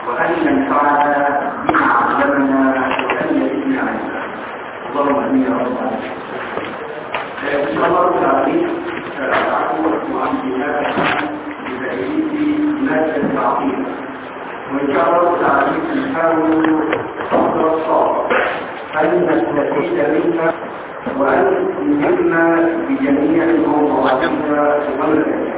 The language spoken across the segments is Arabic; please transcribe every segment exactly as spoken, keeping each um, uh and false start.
وأن ينفعنا بما علمنا وأن يزيدنا علما. اللهم آمين يا رب العالمين. إن شاء الله تعالى سأتعرف عن كتاب بتأليف مادة العقيدة، وإن شاء الله تعالى نحاول فصل الصعب أن نستفيد منها وأن نهمنا بجميع الموضوعات والمجالات.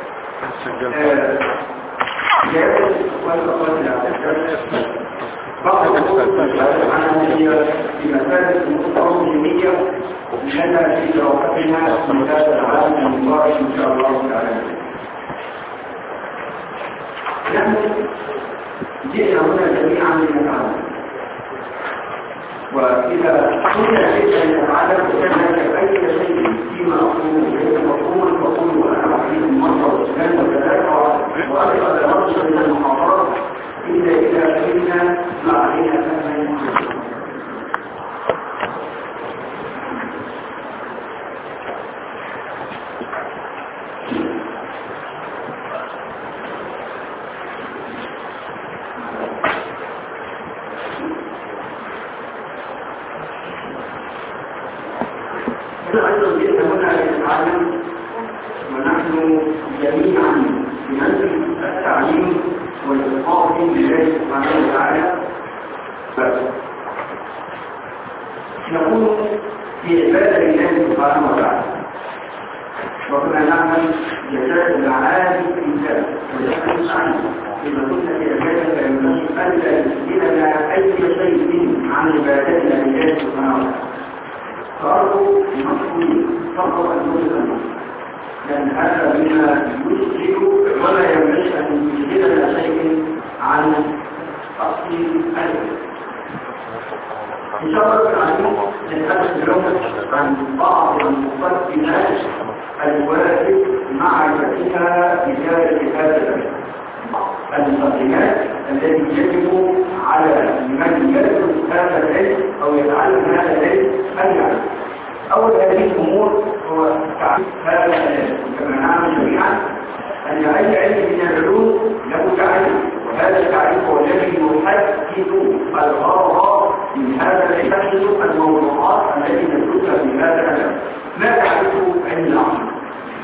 جاءت والتقاطع بعض الأمور العملية في مسائل المتطلبية لنا في دراستنا في هذا العام المبارك إن شاء الله تعالى. نحن جئنا هنا جميعا لنتعلم، وإذا كنا جئنا نتعلم فكان أي شيء فيما أقول ليس مفهوما فقول وأنا أعطيه المصدر والسلام وكذلك وأيضا لا نرجع من المحاضرات إلا إذا كنا ما علينا فهما. أيضا جئنا هنا لنتعلم، ونحن جميعا في منزل التعليم والإلقاء بالله سبحانه وتعالى. نكون في عبادة الله سبحانه وتعالى، وكنا نعمل جزاء العالي الإنسان ونحن نعلم إذا كنا في عبادة فينبغي ألا يسجلنا أي شيء عن عبادتنا لله سبحانه وتعالى. فأرجو المسؤولين فقط أن يسلموا، لأن هذا مما يشكل ولا ينبغي أن يشغلنا شيء عن أصل العلم. إن شاء الله تعالى نتحدث اليوم عن بعض المقدمات الواجب معرفتها بداية هذا العلم. المقدمات التي يجب على من يدرس هذا العلم أو يتعلم هذا العلم أن يعرف. أول هذه الأمور هو تعريف هذا العلم، كما نعلم جميعا أن أي علم من العلوم له تعريف، وهذا التعريف هو الذي يحدد الغرض من هذا العلم، الموضوعات التي ندرسها في هذا العلم. ما تعرفه علم العقل؟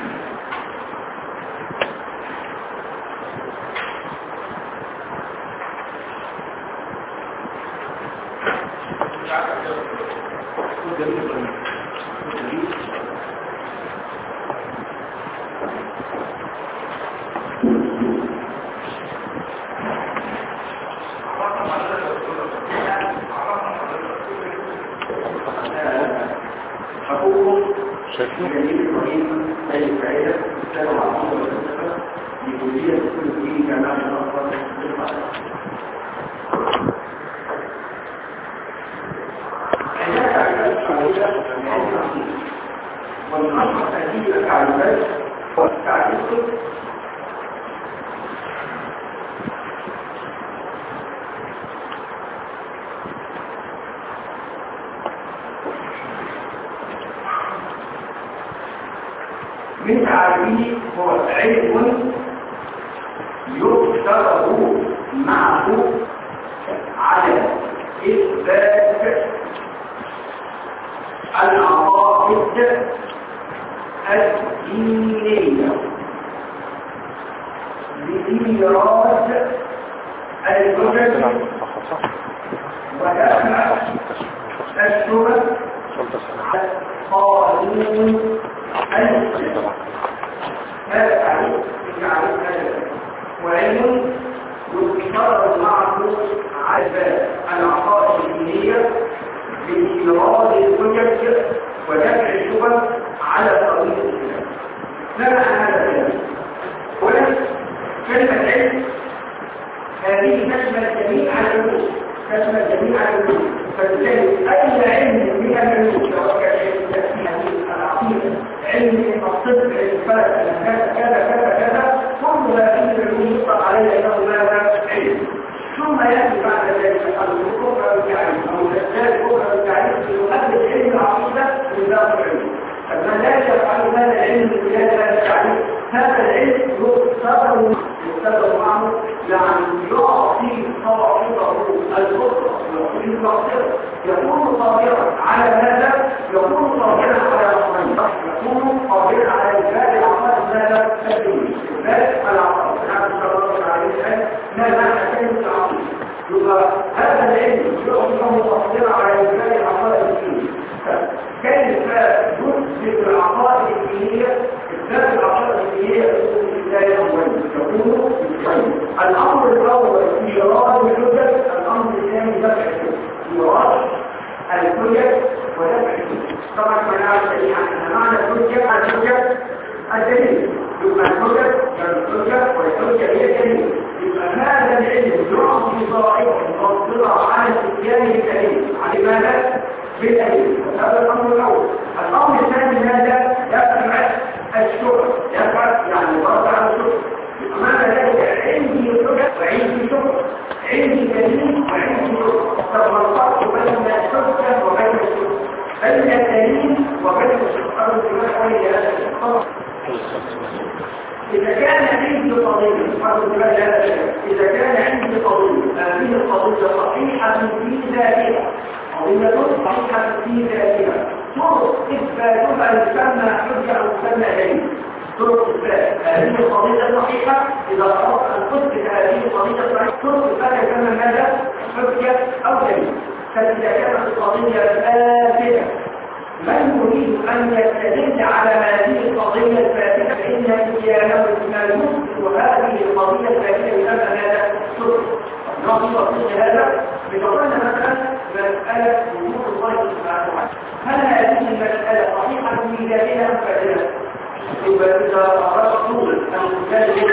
من تعريفه هو علم يفترض معه على إثبات العقائد الدينية بإيراد الحجج ودفع الشبه قانون الإسلام. هذا تعريف تعريف هذا، وعلم يفترض معه على العقائد الدينية بإيراد الحجج ودفع الشبه على قانون الإسلام. ما معنى هذا الكلام؟ أولا كلمة علم هذه تشمل جميع العلوم، تشمل جميع العلوم، فبالتالي أي علم من العلوم سواء كان العقيدة، علم الطب، الفلك، كذا كذا كذا كذا، كل هذه العلوم يطلق عليها انه ماذا؟ علم. ثم ياتي بعد ذلك الكفر والتعريف او الاسباب الكفر والتعريف ليحدد علم العقيده من باقي العلوم. فمن لا يفعل هذا العلم بهذا التعريف، هذا العلم يفترض يفترض معه يعني يعطي المقصر يكون قادرا على ماذا؟ يكون قادرا على الأمرين، يكون قادرا على إنفاذ العقائد ماذا؟ الدينية، إنفاذ العقائد. نحن صلى الله عليه وسلم ما معنى كلمة العقيدة؟ يبقى هذا العلم يعطيه قادرا على إنفاذ العقائد الدينية. كيف يثبت العقائد الدينية؟ إثبات العقائد الدينية يكون في الله أولا، يكون الأمر الأول إيراد الحجج، الأمر الثاني دفع الحجج، إيراد الحجج ودفع الحجج. طبعا ما نعرف سريعا أن معنى الحجة الحجة الدليل، يبقى الحجج الحجة والحجة هي الدليل. يبقى هذا العلم يعطي صاحبه مقدرة على استخدام الدليل، على ماذا؟ بالدليل. هذا الأمر الأول. الأمر الثاني ماذا؟ يفعل الشكر، يفعل يعني برد على الشكر. ماذا ذلك؟ عندي حجة وعندي شكر، عندي دليل وعندي شكر. طب ما الفرق بين الحجة وبين الشكر؟ بين الدليل وبين الشكر. أرد بما حوالي هذا الشكر. إذا كان عندي قضية، أرد بما هذا الشكر، إذا كان عندي قضية، هذه القضية صحيحة في ذاتها، قضية صحيحة في ذاتها، طرق إثباتها يسمى حجة أو يسمى دليل. طرق إثبات هذه القضية صحيحة، إذا أردت أن تثبت هذه القضية صحيحة، طرق إثبات يسمى ماذا؟ حجة أو دليل. فإذا كانت القضية فاسدة، من يريد أن يستدل على هذه القضية الفاسدة فإن إياه ما يثبت هذه القضية الفاسدة يسمى ماذا؟ طرق. نعطي تفصيل هذا بتقولنا مثلا مسألة وجود الله سبحانه وتعالى. هل هذه المسألة صحيحة في ذاتها أم فاسدة؟ يبقى إذا أردت أن تجد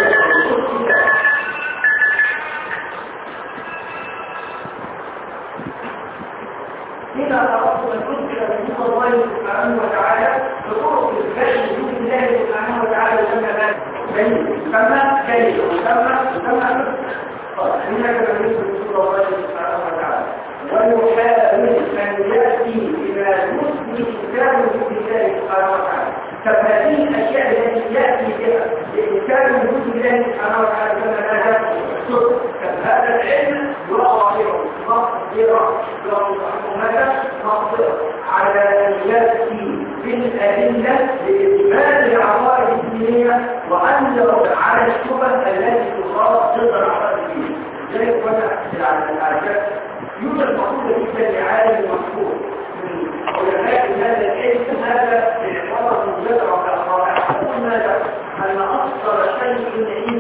إذا أردت أن تذكر وجود الله سبحانه وتعالى بطرق إثبات وجود الله سبحانه وتعالى يسمى ذلك دليل، يسمى دليل ويسمى يسمى إنك لم يثبت وجود الله سبحانه وتعالى ويحاول من يأتي بما يثبت إنكار وجود الله سبحانه وتعالى. فهذه الأشياء التي يأتي بها لإنكار وجود الله سبحانه وتعالى كما هذا السر. فهذا العلم يقع مقدرة ماذا؟ مقدرة على اليأتي بالأدلة لإثبات العقائد الدينية وأن يرد على الشبه التي تصاب ضد العقائد الدينية. ذلك وجه العجاب يوجد مقولة جدا لعالم مشهور من علماء هذا العلم، هذا بعبارة مجرد رائعة، يقول ماذا؟ أن أكثر شيء عندي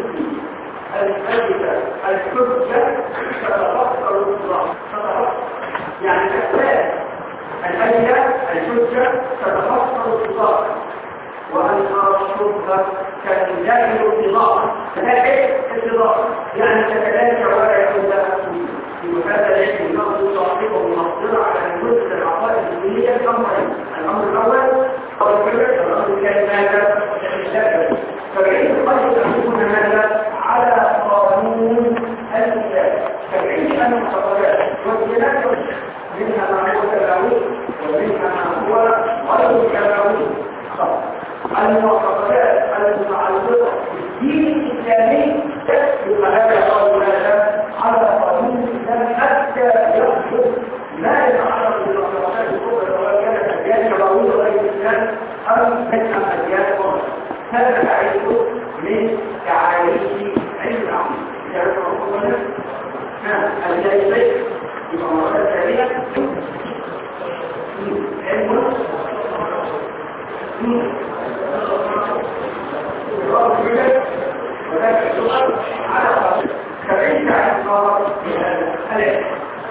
الأدلة الحجة تتفكر الإطلاق، يعني أساس الأدلة الحجة تتفكر الإطلاق، وأن الشبهة كالداخل الإطلاق، لكن الإطلاق يعني تتلاقى ولا يكون لها وهذا العلم ينظر صاحبه مقدرة على وجود العقائد الدينية الأمرين. الأمر الأول هو الحجة، الأمر الثاني ماذا؟ الشبهة. فبعيد قد يكون هذا على قانون الإسلام. فبعيد أن المعتقدات والديانات منها ما هو تبعوي ومنها ما هو غير تبعوي. المعتقدات المتعلقة بالدين الإسلامي يبقى هذا قول هذا على قانون الإسلام حتى يحدث ما يتعلق بالمعتقدات الكبرى سواء كانت أديان تبعوية غير الإسلام أو منها أديان أخرى. هذا تعريف من تعاريف علم العقيدة. تعرف العقيدة؟ ها الجاهلية يبقى مرة ثانية علم وذلك السؤال على قصد فبعيد عن الصلاة بهذا الألف.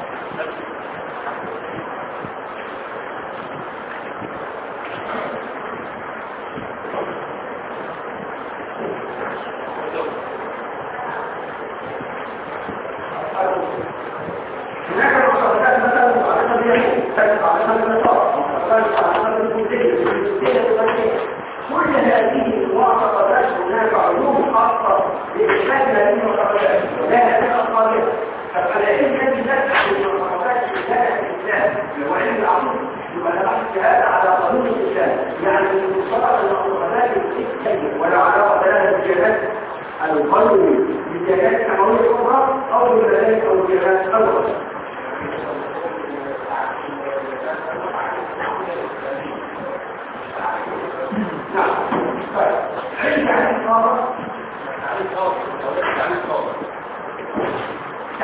هناك المعتقدات مثلا معتقدات اليهود، معتقدات النصارى، معتقدات البوذية، كل هذه المعتقدات هناك علوم خاصة بإثبات هذه المعتقدات ولا هذه الأصالح. فالعلم الذي يدعي المعتقدات في هذا الإسلام هو علم العقيدة، يبقى أنا بحث هذا على قانون الإسلام، يعني من مصطلح المعتقدات الإسلامية ولا علاقة لها بالجهات القلبية بالجهات السماوية الأخرى أو بالجهات أو الجهات الأخرى.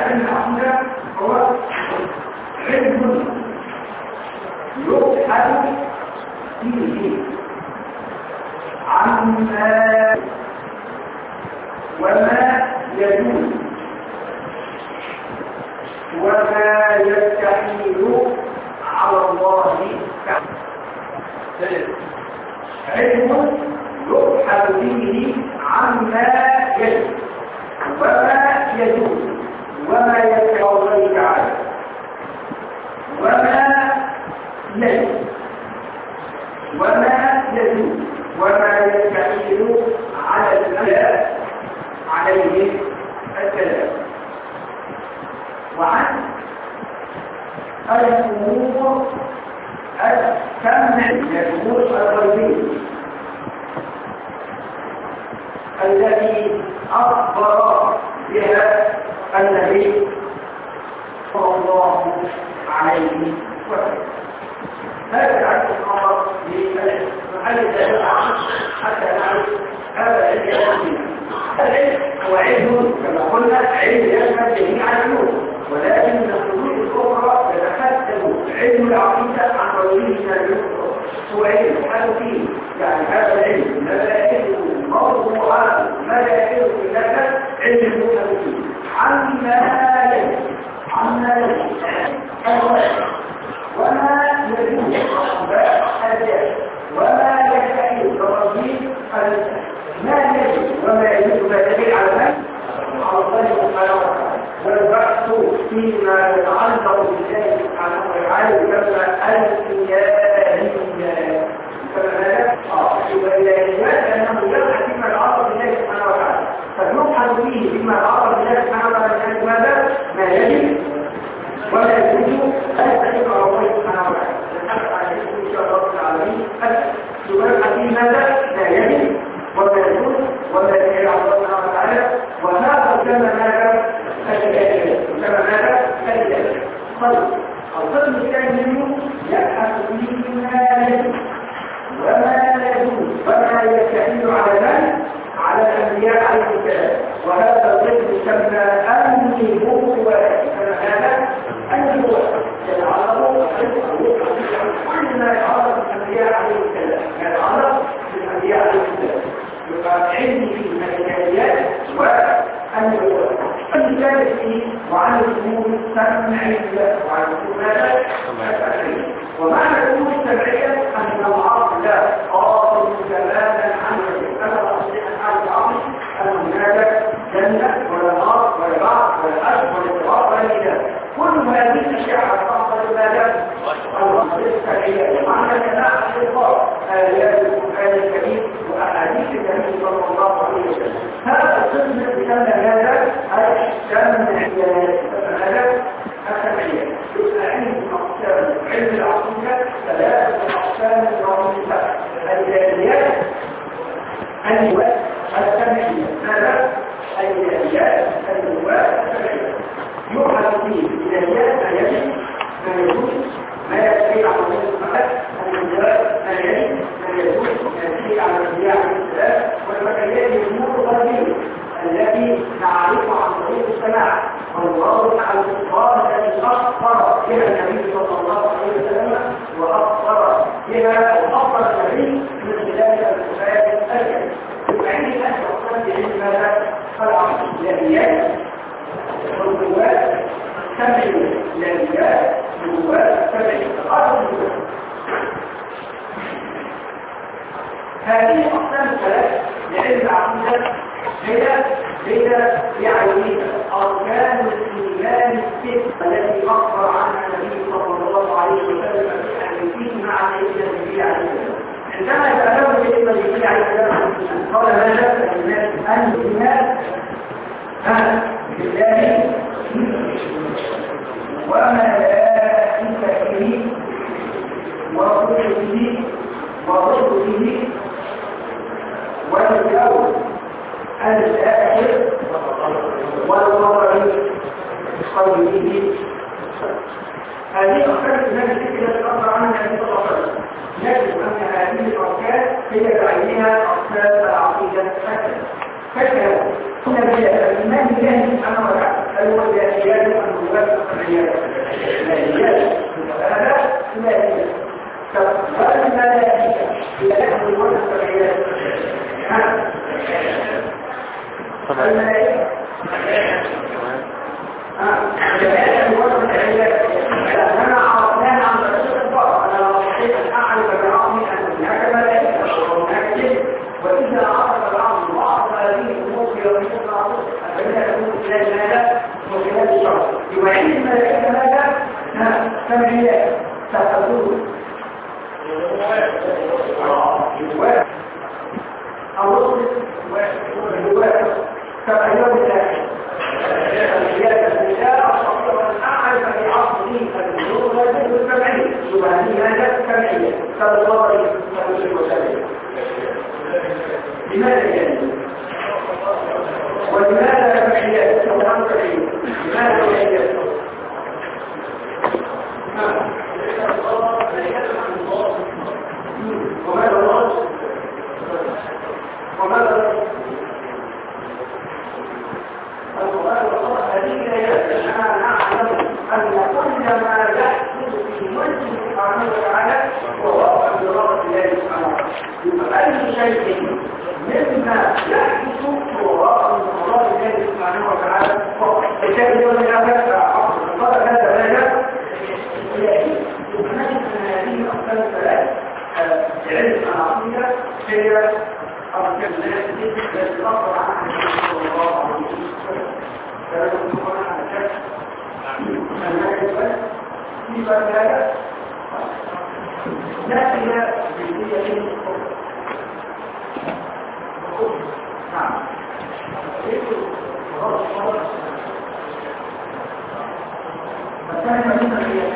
علم العقيدة هو علم يبحث فيه عما وما يجوز وما يستحيل على الله علم يبحث فيه عما يجوز وما يجوز وما يستحيل الله تعالى وما يجوز وما يجوز وما يستحيل على الأولى عليه الكلام وعن الأمور السمع الأمور الغيبية التي أخبر بها النبي صلى الله عليه وسلم. هذا العلم الخبر بمحل الدليل حتى نعرف هذا العلم. العلم هو علم كما قلنا علم يشمل جميع العلوم، ولكن من الحدود الاخرى يتحدث علم العقيده عن غيره من العلوم. هو علم يحل فيه يعني هذا العلم لا يكون موضوعا ما يكون الا علم يحل فيه عما يجب عما يجب وما يجوز الجهل وما يستحيل ترجيح ما يجب وما يجوز ما دليل على من على الله سبحانه وتعالى. والبحث فيما يتعلق بالله سبحانه وتعالى كما الإلهية كما هذا الإلهيات أنه يبحث فيما يتعلق بالله سبحانه وتعالى، فنبحث فيه فيما يتعلق بالله سبحانه وتعالى ماذا ما يجب ولا يجوز أن على الله سبحانه وتعالى. نحن عليه إن شاء الله العالمين يبحث فيه ماذا لا يجب ولا يجوز ولا يجوز على الله سبحانه وتعالى. وهذا كما ماذا كما ماذا الجهل. طيب القسم الثاني منه يبحث فيه ما يجب وما يجوز وما يستحيل على من على الأنبياء عليه السلام. وهذا القسم يسمى النبوة. كما هذا النبوة يتعلق كل ما يتعلق بالأنبياء عليه السلام يتعلق بالأنبياء عليه السلام. يبقى علم في المجاليات والنبوة. الثالث فيه وعن الأمور السمعية وعن الأمور السمعية. ومعنى الأمور السمعية أن العقل قاصر تماما عن الأمر الصحيح عن العقل أن هناك جنة ولا نار ولا بعض ولا أشب ولا اضطراب ولا إله. كل هذه الأشياء تحصل ماذا؟ الأمور السمعية. معنى كلام الإخبار آيات القرآن الكريم وأحاديث النبي صلى الله عليه وسلم. هذا القسم يسمى هذا السمعية. هذا السمعية يبقى علم أقسام علم العقيدة ثلاثة أقسام رئيسة: الإلهيات النبوات السمعية. هذا الإلهيات النبوات السمعية يبحث فيه الإلهيات ما يجب ما يجوز ما يستحيل على الله سبحانه النبوات ما يجب ما يجوز ما يستحيل على الأنبياء عليه السلام. والمكانيات الأمور الغيبية التي نعرف عن طريق السماع والواضح على الإخبار التي أخبر بها النبي صلى الله عليه وسلم وأخبر بها وأخبر النبي من خلال الكتاب الكريم. وعندي الآن أقصد بعلم ماذا؟ فالعقل الإلهيات والنبوات السمعية. الإلهيات والنبوات السمعية. هذه أقسام الثلاث لعلم العقيدة هي هي يعني أركان الإيمان الستة التي أخبر عنها النبي صلى الله عليه وسلم أن فيه مع النبي عليه السلام. عندما يتكلم كلمة النبي عليه السلام قال ماذا؟ الإيمان الإيمان بالله وملائكته ورسله ورسله واليوم الآخر والقمر قوله. هذه أركان الإيمان التي أخبر عنها النبي صلى الله عليه وسلم. يجب أن هذه الأركان هي بعينها أقسام العقيدة. هكذا هكذا الإيمان بالله سبحانه وتعالى هو الإلهيات الواجب الطبيعيات الاليات هذا الاليات فالملائكه يحمل الواجب الطبيعيات الملائكه الملائكه الواجب الطبيعيات لاننا عرفناها عن طريق الفرق انا لو صحيح اعرف بعقلي ان هناك ملائكه وهناك جن واذا عرف العقل بعض هذه الامور في يوم فإنها تكون خلال ماذا؟ وخلال الشرط يوعين الملائكة ماذا؟ كما هي ستكون الرسل والنواب كما يوم الآخر الزيادة النساء الصحيح الأعلى في عصره النور والجد والسبعين يوعين ماذا؟ كما هي صلى الله عليه وسلم لماذا يعني؟ ولماذا كمحيات سبحانه كريم لماذا كمحيات وماذا الله وماذا القرآن والله هذه الآيات أننا نعلم أن كل ما يحدث في ملك سبحانه وتعالى هو واقع برغبة الله سبحانه وتعالى أي شيء مما يحدث هو واقع برغبة الله سبحانه وتعالى الكتاب يوم الآخر قال هذا ماذا؟ ونجد أن هذه الأقسام الثلاث العلم العقيدة هي أركان الناس التي تطلع عن النبي صلى الله عليه وسلم كانوا يقولون على الشك في بلاد ناتجة جدية نعم فالثاني مدينة هي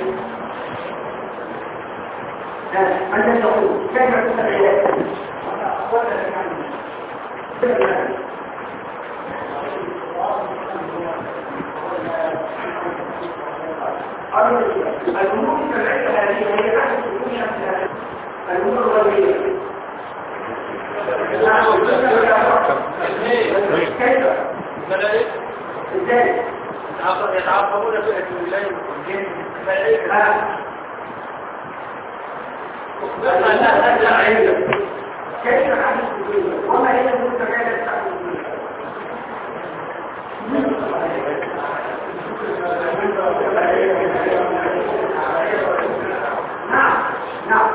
أن تقول كيف تكون العلاج الأمور الشرعية هذه هي تحت سكون شمسها الأمور الغربية كيف؟ ازاي؟ يتعاقبون في الليل والجن ملائكة كيف حدث الدنيا وما هي المتكالة بتاعت نعم نعم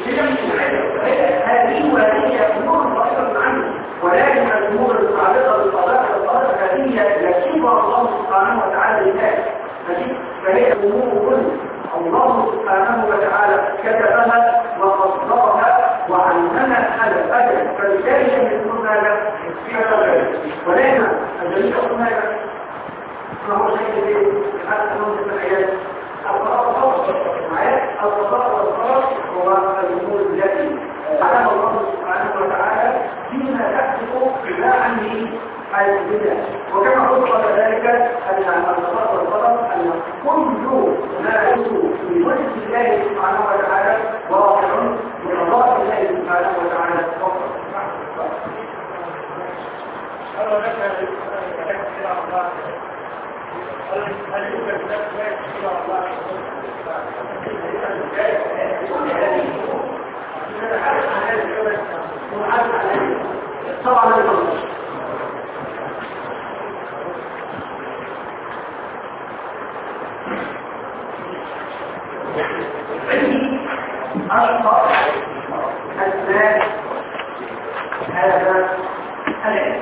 هذه وهذه امور ضريبه عنه ولكن الامور المتعلقه بالقضاء والقدر هذه يكتبها الله سبحانه وتعالى للناس فهي امور كلها الله سبحانه وتعالى كتبها وقصدها وعلمنا هذا الأجل فبالتالي يكون هذا ولكن الذي يقول هذا فهو شيء هذا الأمر في الحياة القضاء والقدر هو الأمور التي علم الله سبحانه وتعالى فيما تحدث لا عنه حيث البدع وكما قلت قبل ذلك أن القضاء والقدر أن كل ما يكون في ملك الله سبحانه وتعالى واقع بقضاء الله سبحانه وتعالى فقط. هل يوجد طبعا عندي أشخاص أسماء هذا العلم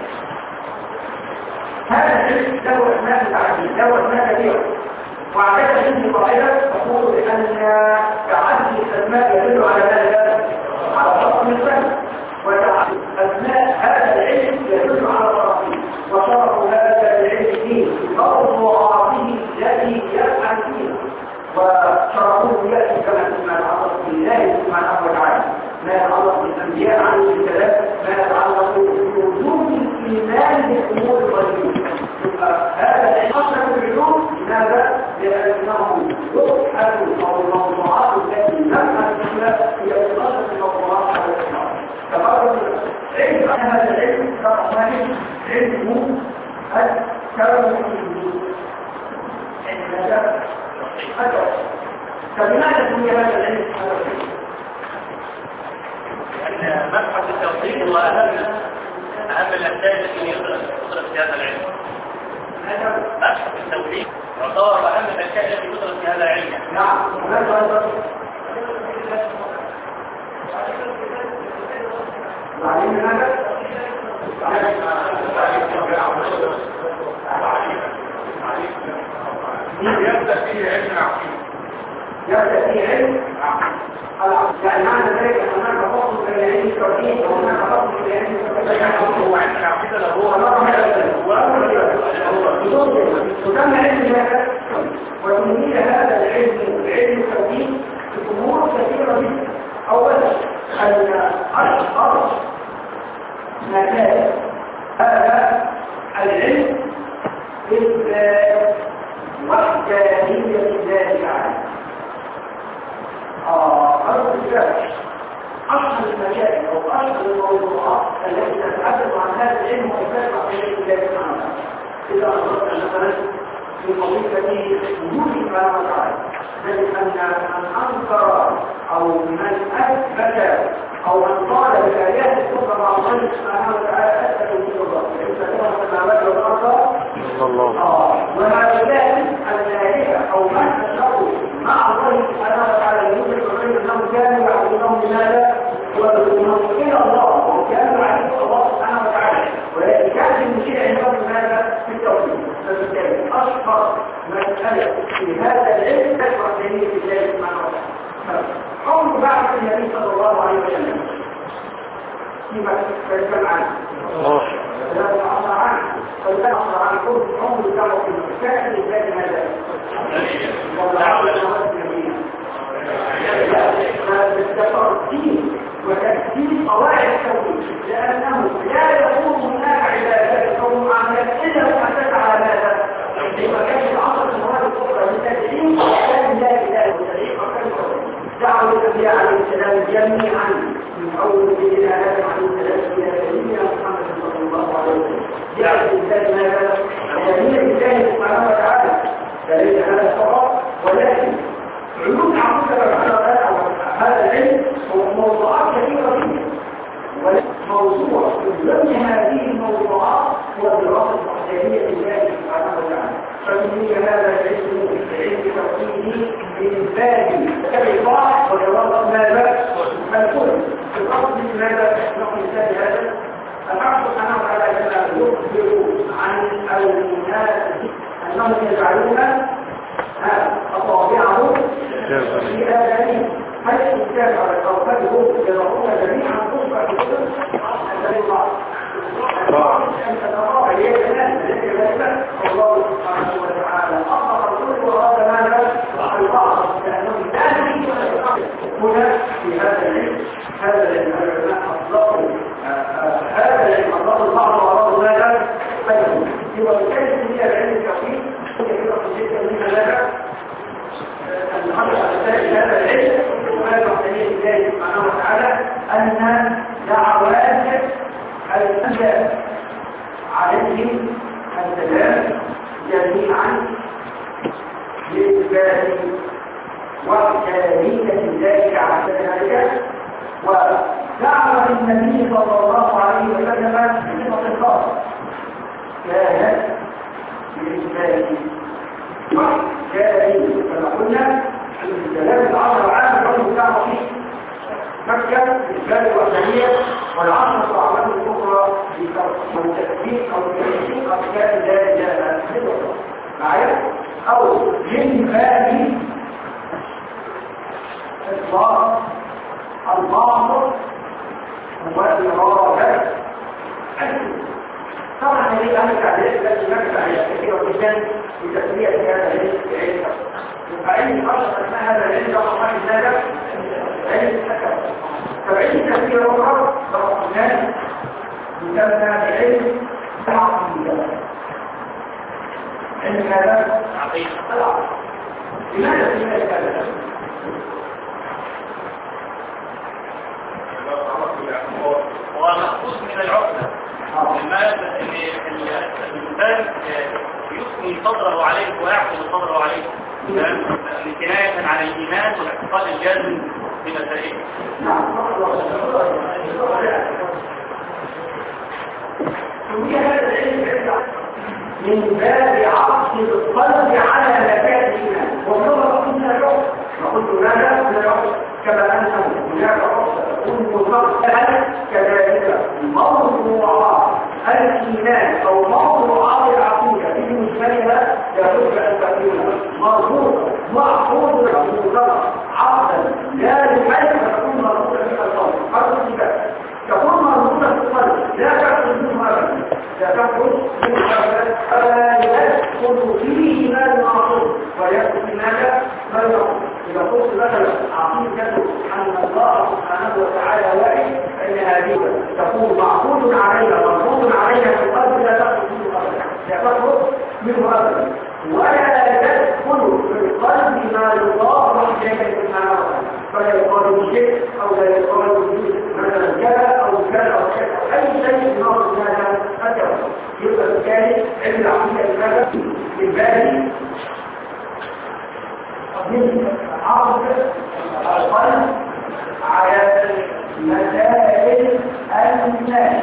هذا العلم له أسماء متعددة له أسماء كثيرة وعندما عندي قاعدة تقول بأن تعدد الأسماء يدل على ماذا؟ على فصل الفن وتعدد أسماء هذا العلم يدل على طرفه وشرف هذا العلم فيه موضوعاته التي يفعل فيها وشرفه يأتي كما ما يتعلق بالله سبحانه وتعالى ما يتعلق بالأنبياء عليه السلام ما يتعلق بوجود الإيمان بالأمور الغيبية هذا الأشرف بالعلوم لماذا؟ لأنه يبحث أو الموضوعات التي نفعل فيها هي أشرف الموضوعات على الإسلام تفرد علم هذا العلم كرحماني علم الكرم هذا هذا فلماذا سمي هذا العلم لأن مبحث التوحيد هو أهم أهم الأسباب التي يدرس في هذا العلم. مبحث التوحيد يعتبر أهم الأشياء التي تدرس في هذا العلم. نعم. وعلم هذا يبدأ فيه علم العقيدة. يبدأ فيه علم يعني معنى ذلك أن هناك فصل بين علم التوحيد وهناك فصل بين علم التوحيد. هو علم العقيدة له هو وتم علم هذا وتميل هذا العلم علم التوحيد بأمور كثيرة جدا. أولا أن أشهر نتائج هذا العلم وحدانية الله تعالى. أرض الشارع أشهر المجال أو أشهر الموضوعات التي تتحدث عن هذا العلم وإثبات وحدانية الله تعالى. إذا أردت مثلا في قضية وجود سبحانه وتعالى ذلك أن من أنكر أو من أثبت أو من قال بالآيات الكبرى مع الله سبحانه وتعالى أثبت وجود الله ليس كما السماوات والأرض وهؤلاء الآلهة أو من أشركوا مع الله سبحانه وتعالى يوجد وغير أنهم كانوا يعبدونهم بماذا؟ ويعبدونهم إلى الله وكانوا يعبدون الله سبحانه وتعالى ولكن كان المشير عندهم ماذا؟ في التوحيد. فبالتالي أشهر مسألة في هذا العلم تشرح جميع الله سبحانه وتعالى. قول بعض النبي صلى الله عليه وسلم فيما تتكلم عنه لا تعصى عنه فلا تعصى عنه كل عمر دعوة في المكان لذلك هذا بالترتيب وترتيب قواعد التوحيد لأنه لا يكون هناك عبادات أو معاملات إلا وحدث على ماذا؟ لما كان العصر المواد الأخرى للتدعيم كان لا إله والتدعيم وكان دعوا الأنبياء عليه السلام جميعا من أول سيدنا آدم عليه السلام إلى سيدنا محمد صلى الله عليه وسلم جعل الإنسان ماذا؟ جميع الله سبحانه وتعالى فليس هذا فقط ولكن علوم عقيدة هذا العلم هو موضوعات كثيرة جدا وموضوع ضمن هذه الموضوعات هو دراسة وحدانية الله سبحانه وتعالى فمن هذا العلم العلم التوحيدي من باب الإطاعة ودراسة ماذا؟ الكل في الأصل ماذا نحن مثال هذا؟ الحق سبحانه وتعالى كما يخبر عن الناس أنهم يجعلون أصابعهم في آذانهم هل الإنسان على الأوقات هم يضعون جميعا تصبح بكل الذي الله أن تتراء هي كمان ذلك الله سبحانه وتعالى أطلق الكل وأراد ماذا؟ البعض لأنهم لا يجب هنا في هذا العلم هذا العلماء أطلقوا هذا العلم أطلقوا البعض وأرادوا ماذا؟ فيهم وبالتالي هي العلم التوحيد كثيرة جدا من هذا الأمر الأساسي هذا العلم وما يعتنيه الله سبحانه وتعالى أن دعوات الأنبياء عليهم السلام جميعا لإثبات وحدانية الله على ذلك ودعوة النبي صلى الله عليه وسلم بصفة خاصة كانت لإثبات وحدانية كما قلنا الكلام العشر عام الرجل بتاعه فيه مكة إثبات الوحدانية والعشر الأعوام الأخرى للتثبيت أو التحقيق أركان لا إله إلا الله معايا أو من باب إطلاق الباطل والإرادة طبعا هذه أهم تعليق التي نكتب عليها كثيرا جدا لتسمية هذا العلم بعلم فعلم أشهر أسماء هذا العلم رقم واحد ماذا؟ علم الحكم فعلم كثير أخرى رقم اثنان يسمى بعلم العقيدة علم هذا؟ عقيدة العقيدة لماذا في ذلك هذا؟ هو مخصوص من العقدة المال الإنسان يثني صدره عليه ويعقد صدره عليه كناية على الإيمان والاعتقاد الجازم بمسائله. من باب عقد القلب على نكات الإيمان وكما قلنا له وقلت ماذا لا كما أنه هناك تكون مفصلة كذلك موضوعات الإيمان أو موضوعات العقيدة في مجملها يجب أن تكون مربوطة معقودة مربوطة عقدا لا بحيث تكون مربوطة في القلب هذا الكتاب تكون مربوطة في القلب لا تخرج منه أبدا لا تخرج منه أبدا فلا يدخل فيه ما يعقل ويدخل في ماذا ما يعقل إذا قلت مثلا عقيدة أن الله سبحانه وتعالى واحد فإن هذه تكون معقول عليها مربوط عليها في القلب لا تخرج منه أبدا لا تخرج منه أبدا ولا يدخل في القلب ما يضاف وحدك سبحانه وتعالى فلا يقال بشيء أو لا يقال بشيء مثلا كذا أو كذا أو كذا أي شيء ناقص هذا أكبر يبقى بالتالي علم العقيدة لماذا؟ بالبالي من عقد القلب على مسائل الناس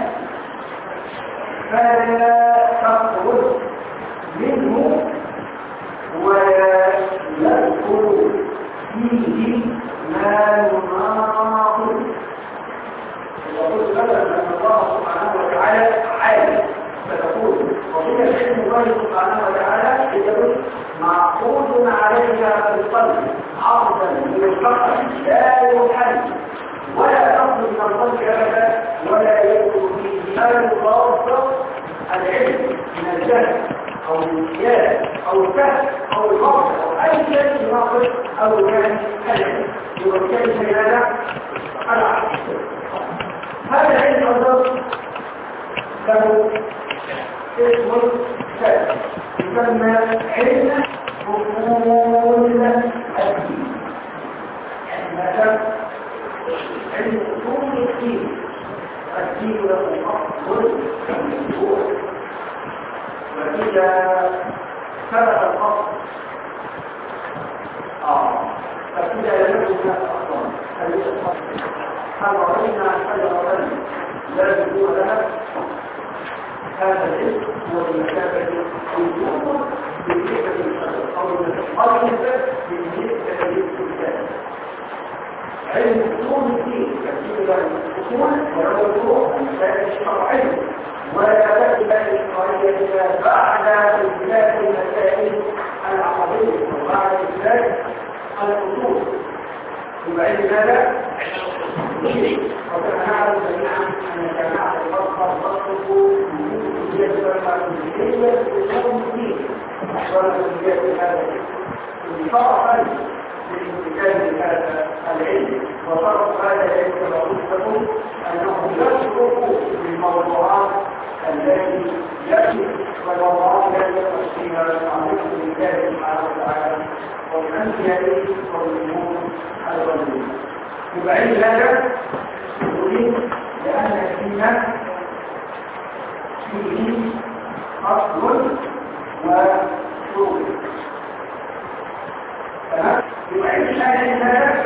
فلا تخرج منه ولا يدخل فيه ما يناقض وقلت مثلا ان الله سبحانه وتعالى عالم فتقول وفي العلم الله سبحانه وتعالى يقول معقود عليها في القلب عقدا من الفقر لا يحل ولا تخرج من القلب ابدا ولا يدخل فيه ما يضاف العلم من الجهل او الانسيان او الفهم او الغضب او اي شيء يناقض او كان العلم وبالتالي في هذا العقل هذا العلم ايضا له اسم ثالث يسمى علم اصول الدين يعني مثلا علم اصول الدين الدين له اصل وفروع وإذا ثبت الأصل آه فإذا لم يكن هناك أصلا هذه الأصل هل رأينا شجرة لا يكون لها هذا الاسم والمكافأة يكون بالنسبة للشجرة أو بالنسبة بالنسبة للإنسان علم أصول الدين يكون له أصول وله فروع المسائل الشرعية ولا تأتي بين الشرعية إلا بعد إثبات المسائل العقدية وبعد إثبات الأصول ثم علم ماذا؟ وكما نعلم جميعا أن جماعة الفقه تصدق يجب المسؤولية للقوم الدين والمسؤولية هذا انصرفا للانتكاس هذا العلم وصرف هذا العلم كما قلت لكم أنه يصرف بالموضوعات التي يجب والموضوعات التي يصرف فيها عن الله سبحانه وتعالى والأنبياء والأمور الغيبية. يبعد هذا نريد لأن الدين فيه أصل وشروط. تمام؟ يبعد هذا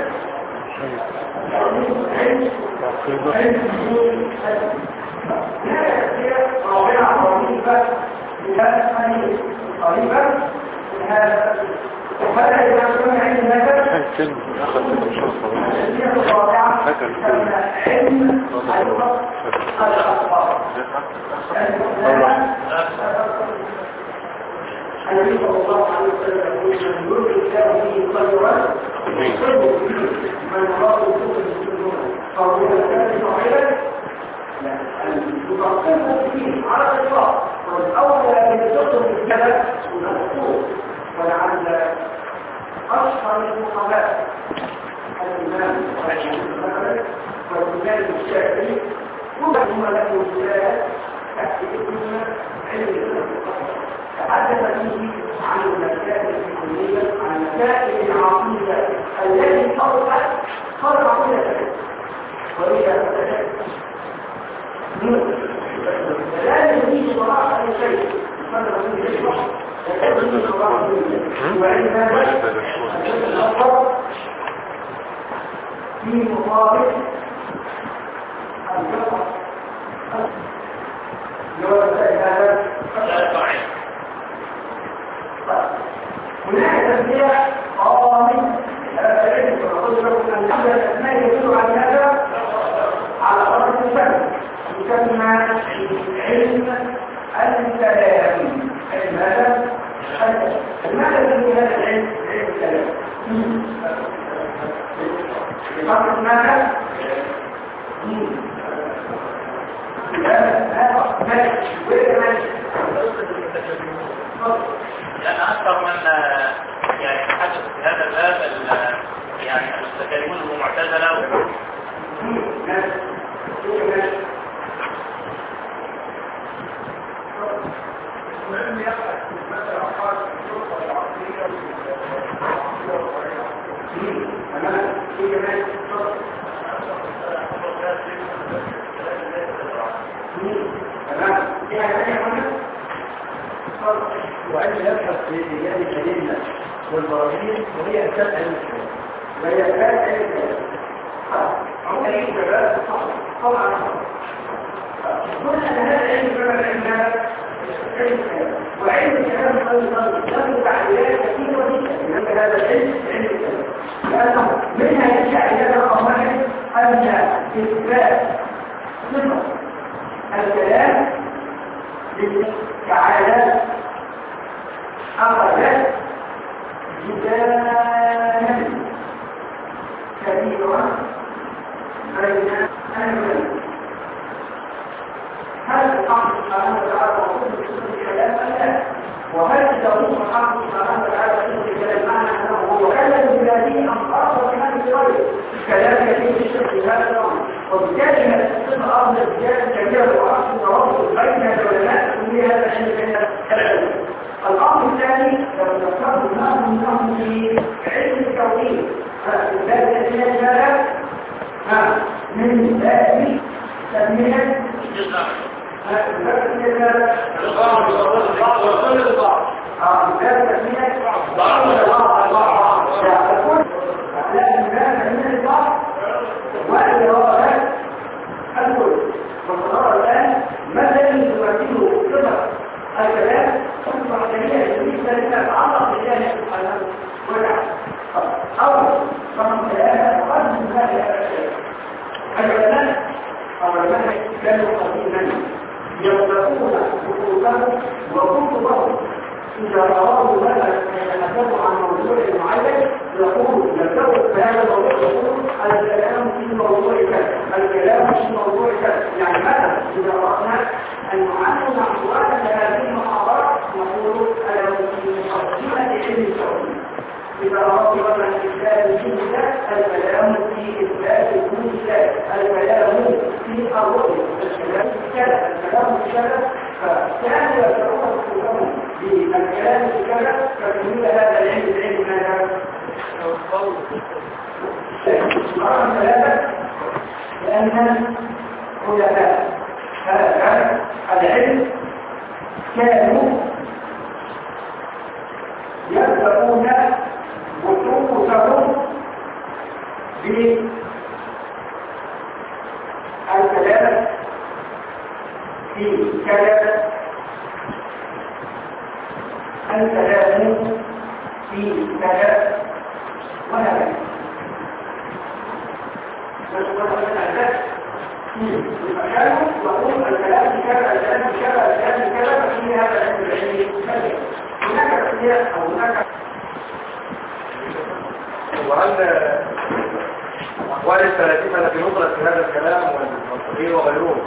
رابعة وظيفة لهذا الحديث قريبا من هذا وهذا إذا كان علم هذا الكلمة أخذ من الشرطة فكر علم الأخبار النبي صلى الله عليه وسلم يقول من يرد الله فيه خيرا يصيبه من أراد الكفر بالسنة فهو يستند صحيحا يقصده فيه على الإطلاق والأول أن يتصل بالكلام والمقصود ولعل أشهر الفقهاء الإمام والإمام الشافعي كلهم له ولايات تحت اسم علم الفقه تحدث فيه عن المسائل الفقهية عن مسائل العقيدة التي فرقت فرق كل شيء وإذا فتشت لا يزيد صراحة شيء فرق كل شيء في مقابل الجبر هناك تسمية قوامي أن هذا الأسماء يدل على هذا على أرض الشمس يسمى علم الكلام. علم هذا لماذا يسمى هذا العلم علم الكلام؟ بفضل ماذا؟ لأن أكثر من يعني تحدث في هذا الباب يعني المتكلمون المعتزلة ولم يقع في مثل أحد الشرطة العقلية وأن يبحث في رجال الكلمة والبراهين وهي أساس علم الكلام وهي أساس علم الكلام عمر يجب طبعا قلنا أن هذا العلم كما علمنا علم الكلام وعلم الكلام أيضا له تعليلات كثيرة جدا لأن هذا العلم علم الكلام لأنه منها يرجع إلى رقم واحد أن إثبات صفة الكلام تعالى أخذت جدالا كبيرا بين أهل هل الحق سبحانه وتعالى وصول بصفة الكلام أم لا؟ وهل تقول الحق سبحانه وتعالى بصفة الكلام معنى أنه هو كلام بلادي أم أرض في هذه الغير؟ كلام كثير يشرح في هذا الأمر وبالتالي هذه الصفة أرض الرجال كبيرة وأصل تواصل بين العلماء في هذا العلم. الأمر الثاني لو ذكرت الناس منهم في علم التوحيد فالباب الذي هذا من باب تسمية الباب الذي هذا الباب تسمية بعض الله الله يقول لكن الباب تسمية البعض وإذا وضعت الكل والقرار الآن مثلا تمثله صفة الكلام صفة جميلة بالنسبة لما يتعلق بالله سبحانه وتعالى أو رقم ثلاثة وقدم هذه الأشياء العلماء أو العلماء كانوا قديما يطلقون خطوطهم وكتبهم إذا أرادوا لنا يتحدثوا عن موضوع معين يقول يبدأوا بهذا الموضوع يقول الكلام في موضوع كذا الكلام في موضوع كذا يعني مثلا إذا أردنا أن نعلم عن هذه المحاضرات نقول المقدمة لعلم التوحيد إذا أردنا أن إثبات وجود الله الكلام في إثبات وجود الله الكلام في الرؤية الكلام في كذا الكلام في كذا فكان يتعرض الكلام بالكلام في كذا فتميل هذا العلم العلم ماذا؟ مرة ثلاثة لأن علماء هذا العلم كانوا يبدأون بطرقهم بالكلام في كذا الكلام في كذا وهكذا المكان يقول الكلام في كذا الكلام في كذا الكلام في كذا ففي هذا العلم العلمي هناك تسمية أو هناك وهل أقوال الفلاسفة التي نظرت في هذا الكلام والمنطقين وغيرهم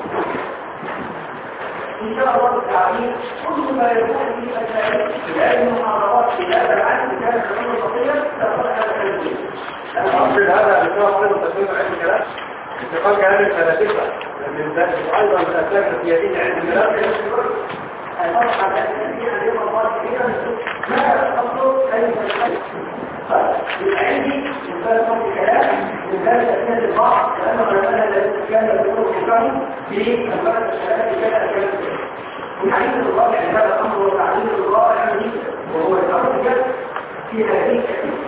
إن شاء الله تعالى كل ما يكون في التاريخ لأن المحاضرات في هذا العلم كانت العلم البسيط تقول هذا العلم أقصد هذا بسبب قيمة تسمية علم الكلام انتقال كلام الفلاسفة من ذلك أيضا من أسباب السيادية علم الكلام المرحلة التي عليها الله كثيرا ما تقصد أي فلسفة بالعلم من ذلك الكلام من ذلك أسناد البعض لأنه العلماء كان يقول حكام في المرحلة الشهادة كان كان ونعيد الرابع هذا الأمر وتعليم الرابع جدا وهو الأرض في هذه الكلمة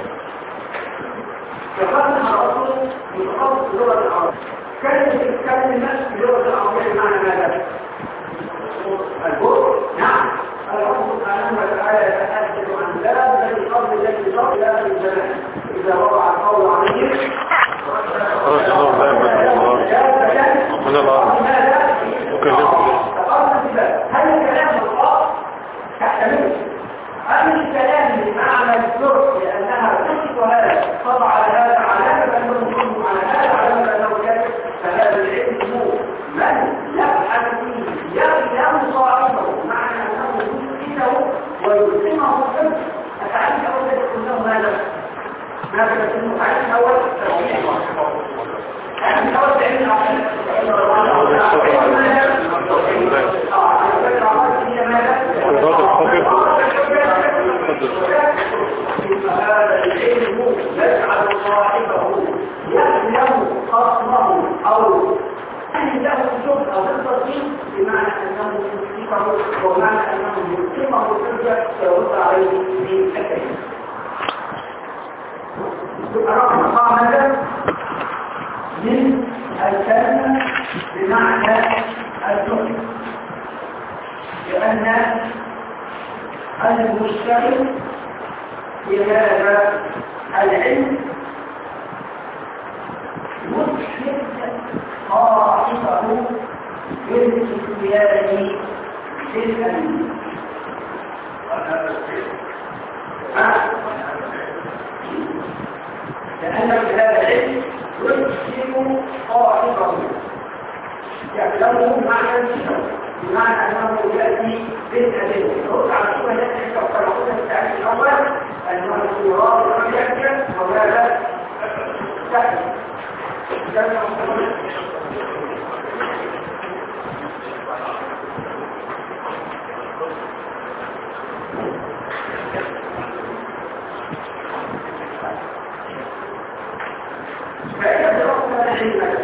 كفتح الرسول متخصص في لغة العرب كلمة الكلمة في لغة العربية بمعنى ماذا؟ البر نعم الرب سبحانه وتعالى يتحدث عن لا الذي قبل الذي قبل لا في الزمان إذا وضع القول عليه خرج الله لا يبدأ من الأرض وكلمه هل الكلام الله تحتمله هل الكلام بمعنى الزر لأنها تصف هذا طبع هذا علامة أنه يكون على هذا علامة أنه كذب فهذا العلم من يفعل فيه يعلم صاحبه معنى أنه يسكنه ويلزمه الحب أتعلم أول ذلك كله ماذا؟ ماذا تكون تعلم أول ترويح تعلم أول تعلم هذا العلم يجعل صاحبه يعلم خصمه أو له الجهد أو التصديق بمعنى أنه يمسكه ومعنى أنه يلزمه الحجة فيرد عليه في الكلمة. رقم خامسة من الكلمة بمعنى الجهد لأن المشتغل بهذا العلم مشهد صاحبه بالاتيان بالأمين لأن بهذا العلم يشهد صاحبه يعلمه معنى الشهر بمعنى أنه يأتي بالأدلة يرد على الشبهة التي تقرأون التعريف الأول أنه يراد أن يأتي وهذا سهل فإذا درسنا العلم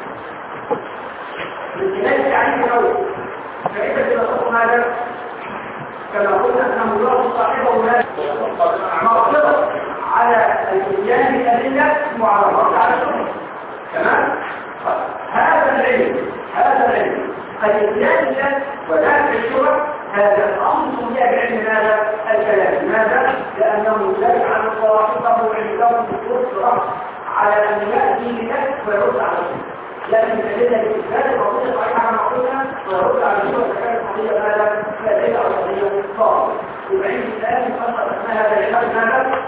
من خلال التعريف الأول فإذا درسنا هذا كما قلنا أنه يرد صاحبه مغفرة على الإتيان بالأدلة وعلى الرد على الشبهة تمام؟ هذا العلم هذا العلم الإتيان بالله وذلك الشبهة هذا الأمر سمي بعلم ماذا؟ الكلام لماذا؟ لأنه يجعل صاحبه عنده القدرة على أن يأتي بنفسه ويرد على الشبهة لكن الأدلة الإثبات القضية صحيحة كما قلنا ويرد على الشبهة كانت قضية ماذا؟ فأدلة على قضية صعبة يبقى عند الآن يفسر أن هذا العلم ماذا؟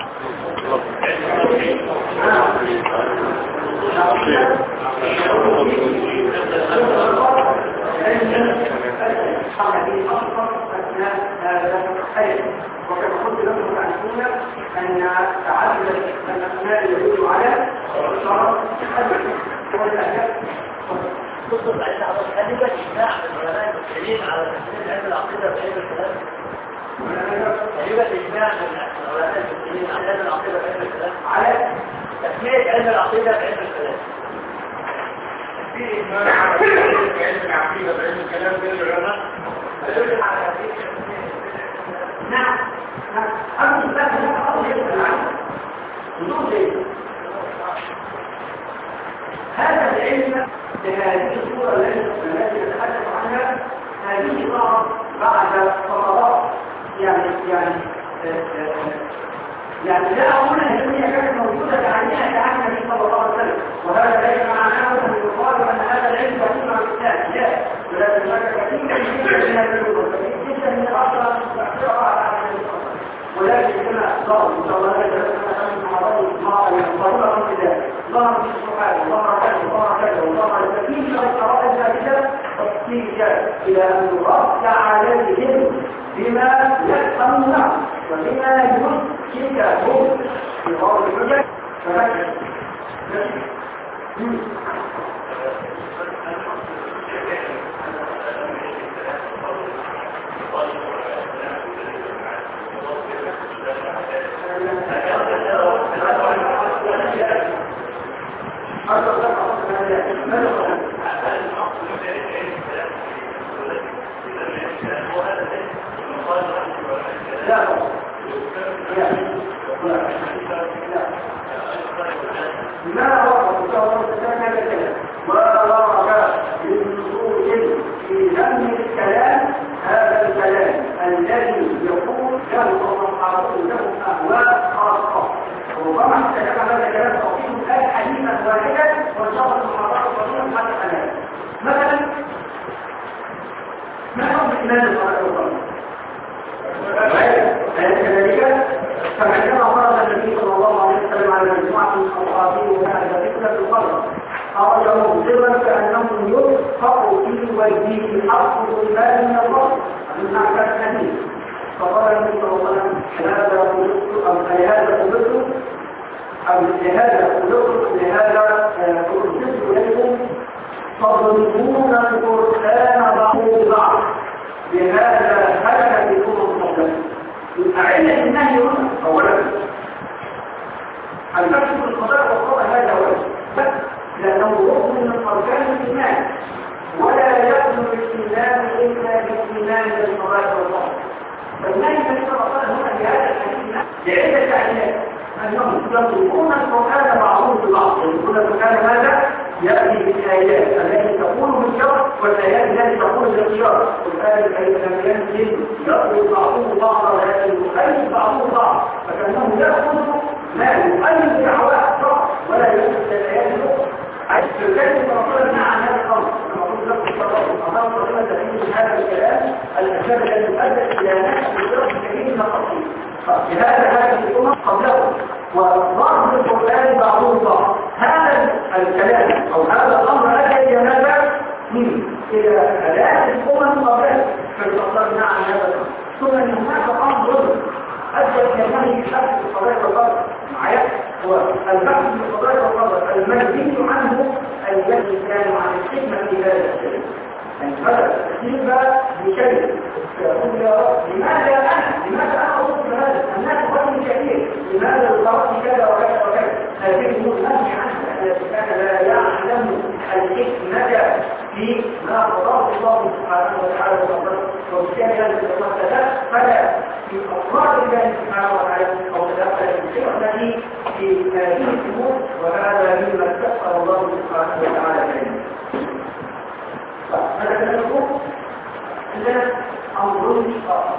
وكما قلت لكم تعرفون أن تعدد الأسماء يدل على شرط والأهداف تصل على هل يوجد إجماع من العلماء المسلمين على تسمية علم العقيدة بعلم الكلام؟ هل يوجد إجماع من العلماء المسلمين على علم العقيدة بعلم الكلام؟ على تسمية علم العقيدة بعلم الكلام. في إجماع على علم العقيدة بعلم الكلام بين العلماء؟ يوجد على هذه نعم نعم أما الإسلام هو أمر يجب العلم بدون شيء هذا العلم بهذه الصورة التي نتحدث عنها هذه صارت بعد فترات يعني يعني يعني لا أقول أن هي كانت موجودة بعينها كعهد النبي صلى الله عليه وسلم وهذا ليس معناه أن يقال أن هذا العلم يكون عن الإسلام لا ولكن هناك كثير من العلوم جدا من الأشرار تأثيرها على عهد النبي صلى الله عليه وسلم ولكن كما ظهر إن شاء الله لا يتكلم عن هذه المعارض ظاهرة من ذلك ظهر في السؤال وظهر كذا وظهر كذا وظهر الكثير من القرائن ذلك تحتيج إلى أن يرد عليهم بما يفهمونه وبما يمكنهم في غور الحجج فذكر لا لماذا وقف الله تعالى كذا وضرب بالنصوص في ذم الكلام هذا الكلام الذي يقول له أصحابه له أهواء خاصة وربما تكلم هذا الكلام توصيل الآن حديثا واحدا وانشاط المحاضرات الصغيرة حتى الآن مثلا ما هو الإيمان الصلاة والسلام؟ كذلك فعندما فرض النبي صلى الله عليه وسلم على مجموعة من أصحابه وكان ذلك في القرى أرجعوا سرا كأنهم يرفقوا في وجهه حق الإيمان من الله من أحكام الحديث فقال النبي صلى الله عليه وسلم هذا قلت أم لهذا قلت أو لهذا قلت لهذا قلت إليكم تضربون القرآن بعضه بعض لهذا هلك بكم الصدق علة النهي هنا أولا الفتح في القضاء والقضاء هذا وجه بس لأنه ركن من أركان الإيمان ولا يكون الإيمان إلا بالإيمان بالقضاء والقضاء فالنهي الذي تفصل هنا بهذا الحديث لعدة علات أنهم يطلقون القرآن بعضهم ببعض يطلقون القرآن ماذا؟ يأتي بالآيات التي تقول بالشر والآيات التي تقول بالاختيار والآية التي لم ينزل يطلق بعضهم بعضا ولكن يخالف بعضهم بعض فكأنه يأخذ ما يؤيد دعوات فقط ولا يؤيد الآيات الأخرى عايز تركز فرصنا عن هذا الأمر كما قلت لكم الصلاة والقضاء وقلنا تفيد هذا الكلام الأسباب التي تؤدي إلى نفس الشرط كثير من التفصيل لهذا هذه الأمم قبله وضرب القرآن بعضهم بعض هذا الكلام أو هذا الأمر أدى إلى ماذا؟ إلى هلاك الأمم قبله فلتصدرنا عن هذا الأمر ثم أن هناك أمر أدى إلى النهي بحث القضايا والقدر معايا والبحث في القضايا والقدر المنهي عنه الذي كان عن الحكمة في هذا الشيء فلا تجيب بشيء فيقول يا رب لماذا أنا؟ لماذا أنا أصدق هذا؟ الناس قد كثير لماذا الضغط كذا وكذا وكذا؟ هذه المنهي عنه الذي كان لا يعلم الحكمة في ما قضاه الله سبحانه وتعالى وبالتالي هذا المسألة فلا في أفراد الله سبحانه وتعالى أو تدخل الحكمة في هذه الأمور وهذا مما استغفر الله سبحانه وتعالى منه. فهذا كلامكم عندنا أمر آخر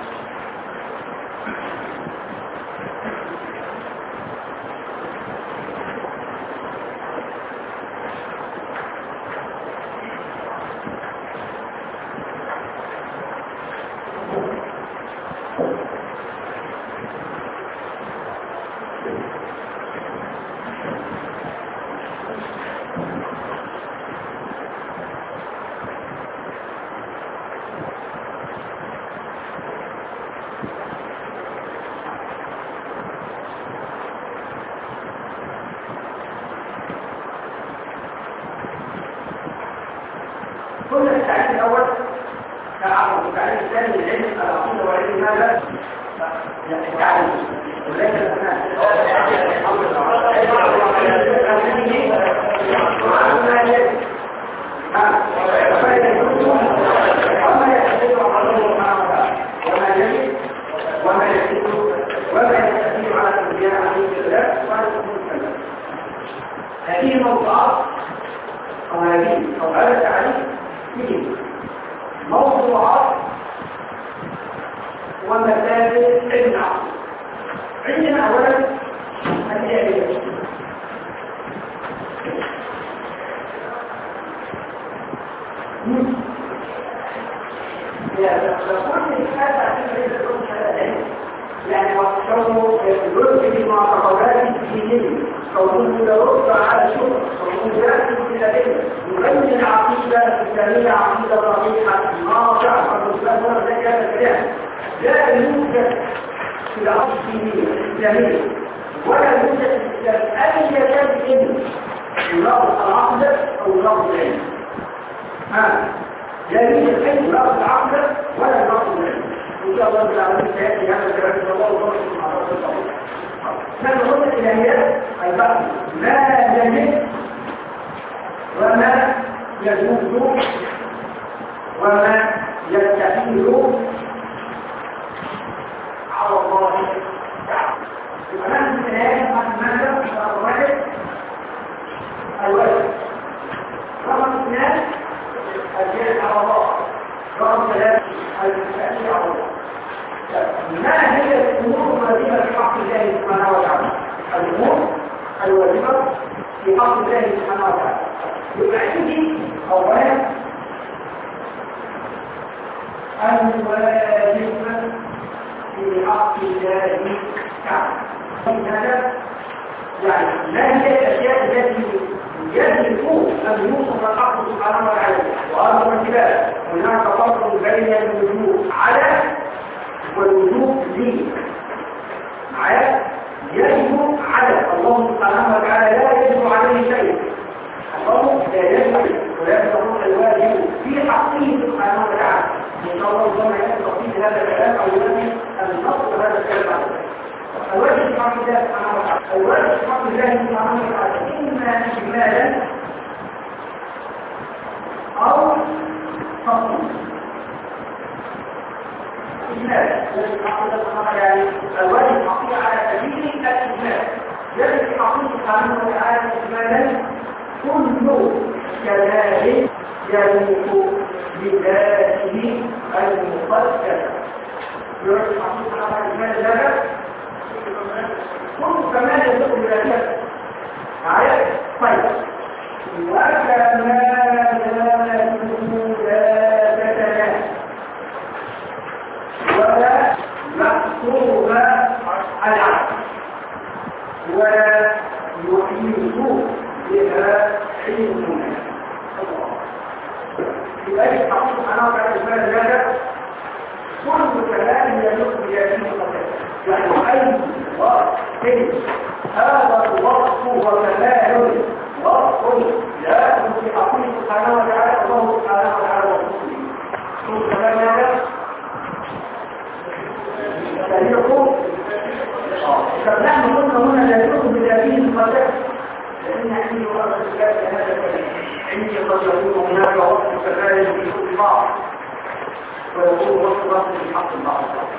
قلنا التعريف الأول كعرض التعريف الثاني للعلم العقيدة والعلم ماذا؟ التعريف وليس الأسنان وما يحدث الله سبحانه وتعالى وما يجب وما يحدث وما يستطيع على الأنبياء عليه السلام وعلى السلام هذه الموضوعات أو هذه أو هذا التعريف فيه موضوعات ومسائل علم العقل عندنا أولا الإعلام يعني وقتهم يرد بمعتقدات الدينية كونه يرد على الشرع كونه يأتي بالأدلة يبين العقيدة الإسلامية عقيدة صحيحة ناصعة والإسلام هنا ذلك هذا الكلام لا يوجد في العقيدة الدينية الإسلامية ولا يوجد في الإسلام أي شيء يناقض العقيدة أو يناقض العلم ها لا يوجد أي يناقض العقيدة ولا يناقض العلم إن شاء الله بالعالمين سيأتي هذا الكلام إن شاء الله وضرب المحاضرات الطويلة. نحن قلنا الإلهيات البحث ما يجب وما يجوز وما يستحيل على الله في حق الله سبحانه وتعالى. يبقى عندي أولا الواجب في حق الله تعالى. هذا يعني ما هي الأشياء التي يجب أن يوصف الحق سبحانه وتعالى؟ وهذا الكتاب هناك فرق بين الوجوب على والوجوب لي. معايا؟ يجب على الله سبحانه وتعالى لا يجب عليه شيء. الله لا يجب ولكن يكون الواجب في حقه سبحانه وتعالى. إن شاء الله ربما يأتي تفصيل هذا الكلام أو يأتي النص هذا الكلام. الواجب في حق الله سبحانه وتعالى، الواجب في حق الله سبحانه وتعالى إما إجمالا أو تفصيلا. إجمالا الواجب في حق الله سبحانه وتعالى يعني الواجب حقيقي على سبيل الإجمال. يجب في حقه سبحانه وتعالى إجمالا كل كمال يليق بذاته المقدسة. يجب في حقه سبحانه وتعالى إجمالا ذلك كل كمال يليق بذاته. معايا؟ طيب وكماله لا تتناسب ولا مقصود العقل ولا يحيط بها علم. لذلك حقيقة سبحانه وتعالى إجمالا ذلك كل كلام يليق بذاته المقدسة. يعني أي وصف هذا الوصف وكمال وصف لا في حقيقة سبحانه وتعالى الله سبحانه وتعالى وصفه. كل كلام هذا يليق فنحن قلنا هنا لا يليق بذاته المقدسة لأن عندي وقت الكتاب هذا الكلام عندي قد يكون هناك وصف كمال في كل بعض ويكون وصف وصف في حق البعض.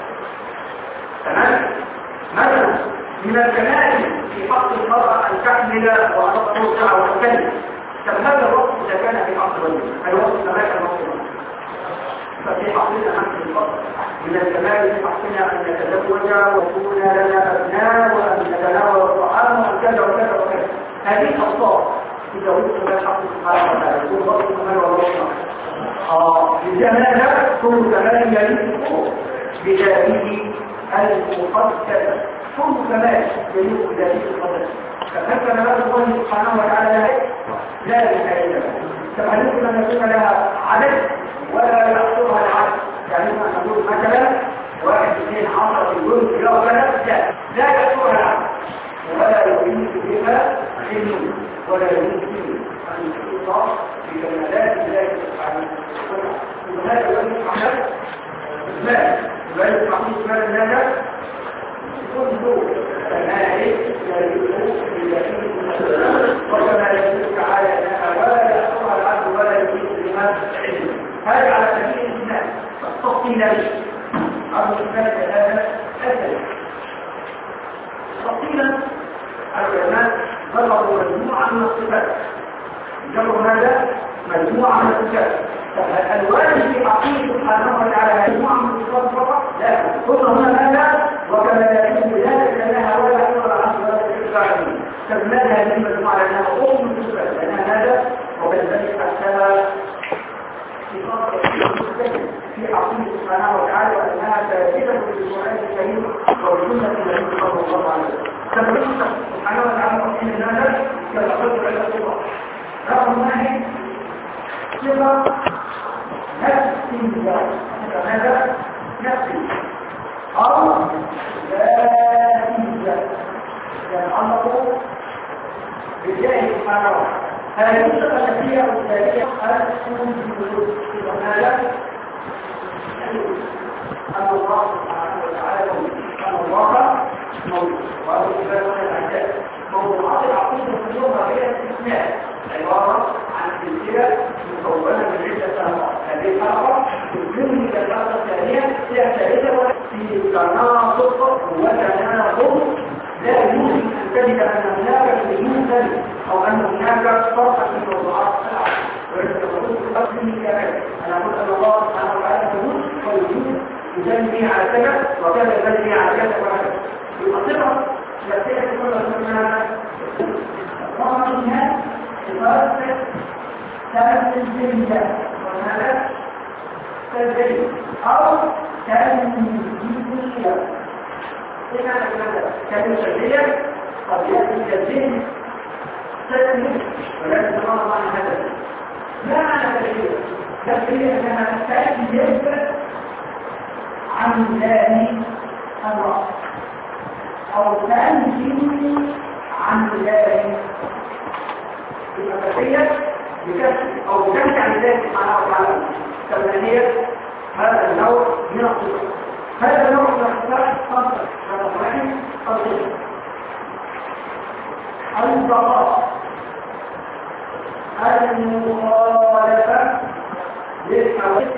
تمام؟ مثلا من الكمال في حق المرأة أن تحمل وأن ترجع وتكلم. فهذا الوصف إذا كان في حق الرجل الوصف كمال الوصف ففي حقنا نحن الفضل. من الكمال في حقنا أن نتزوج ويكون لنا أبناء وأن نتناول الطعام وأن كذا وكذا وكذا. هذه الأوصاف إذا وجدت الحق سبحانه وتعالى يكون وصف كمال والوصف. آه الجمال كل كمال يليق بذاته المقدسة. كل كمال يليق بذاته المقدسة. فهذا كمال الله سبحانه وتعالى لا نهاية له. كما يمكن أن يكون لها عدد ولا يحصرها العدد. يعني نقول مثلا واحد اثنين عشرة في الجزء لا ولا لا لا يحصرها العدد ولا يمكن بها علم ولا يمكن أن يحصر بكمالات الله سبحانه وتعالى. وهذا يجب على إجمال ويجب على إجمال هذا كل كمال يليق بذاته وكما يدل تعالى انها ولا يحصرها العبد ولا يجيب بها علم. هذا على سبيل الإجمال. التفصيل أو الإجمال هذا أسهل. تفصيلا العلماء ذكروا مجموعة من الصفات. ذكروا هذا مجموعة من الصفات. الواجب في حقيقة سبحانه وتعالى مجموعة من الصفات فقط؟ لا. كل هنا هذا وكما يجب بذلك أنها ولا يحصر العبد ولا يجيب عليه. كمال هذه المجموعة لأنها أم الصفات لأن هذا وكذلك حتى في حقيقة سبحانه وتعالى وأنها ثابتة في القرآن الكريم والسنة التي صلى الله عليه وسلم. كما سبحانه وتعالى وحين هذا كما قلت على الصفات. رقم واحد صفة نفس ذات هذا نفس أو ذات ذات يتعلق بالله سبحانه وتعالى. هذه الصفة التي هي الثانية السكون في الوجود وهذا أن الله سبحانه وتعالى أن الله موجود وهذا الكلام عن الأعداء. موضوعات العقيدة كلها هي الاستثناء عبارة عن سلسلة مكونة من عدة أنواع. هذه الحلقة تكون كالحلقة الثانية هي الثالثة في تناقض وتناقض لا يمكن أن تجد أن هناك شيء ثاني أو أن هناك فرق في الموضوعات العقل. ولكن تقول في الأصل كذلك أنا أقول أن الله سبحانه وتعالى موجود ويوجود يجني على كذا وكذا يجني على كذا وكذا. يبقى صفة لا تأتي كل منها رغم متوسط تنزيلية وهذا تنزيلية أو تنزيلية إيه معنى كده؟ تنزيلية قد يأتي تنزيل تنزيل ولكن الله معنى هذا لا معنى تنزيلية تنزيلية أنها تنزيل عن ذلك الرأس أو تنزيل عن ذلك المفاتية بكسر أو بكسر عن ذلك سبحانه وتعالى كالمانية هذا النوع من الصفات هذا النوع من الصفات خمسة هذا واحد خمسة البقاء المخالفة للحوادث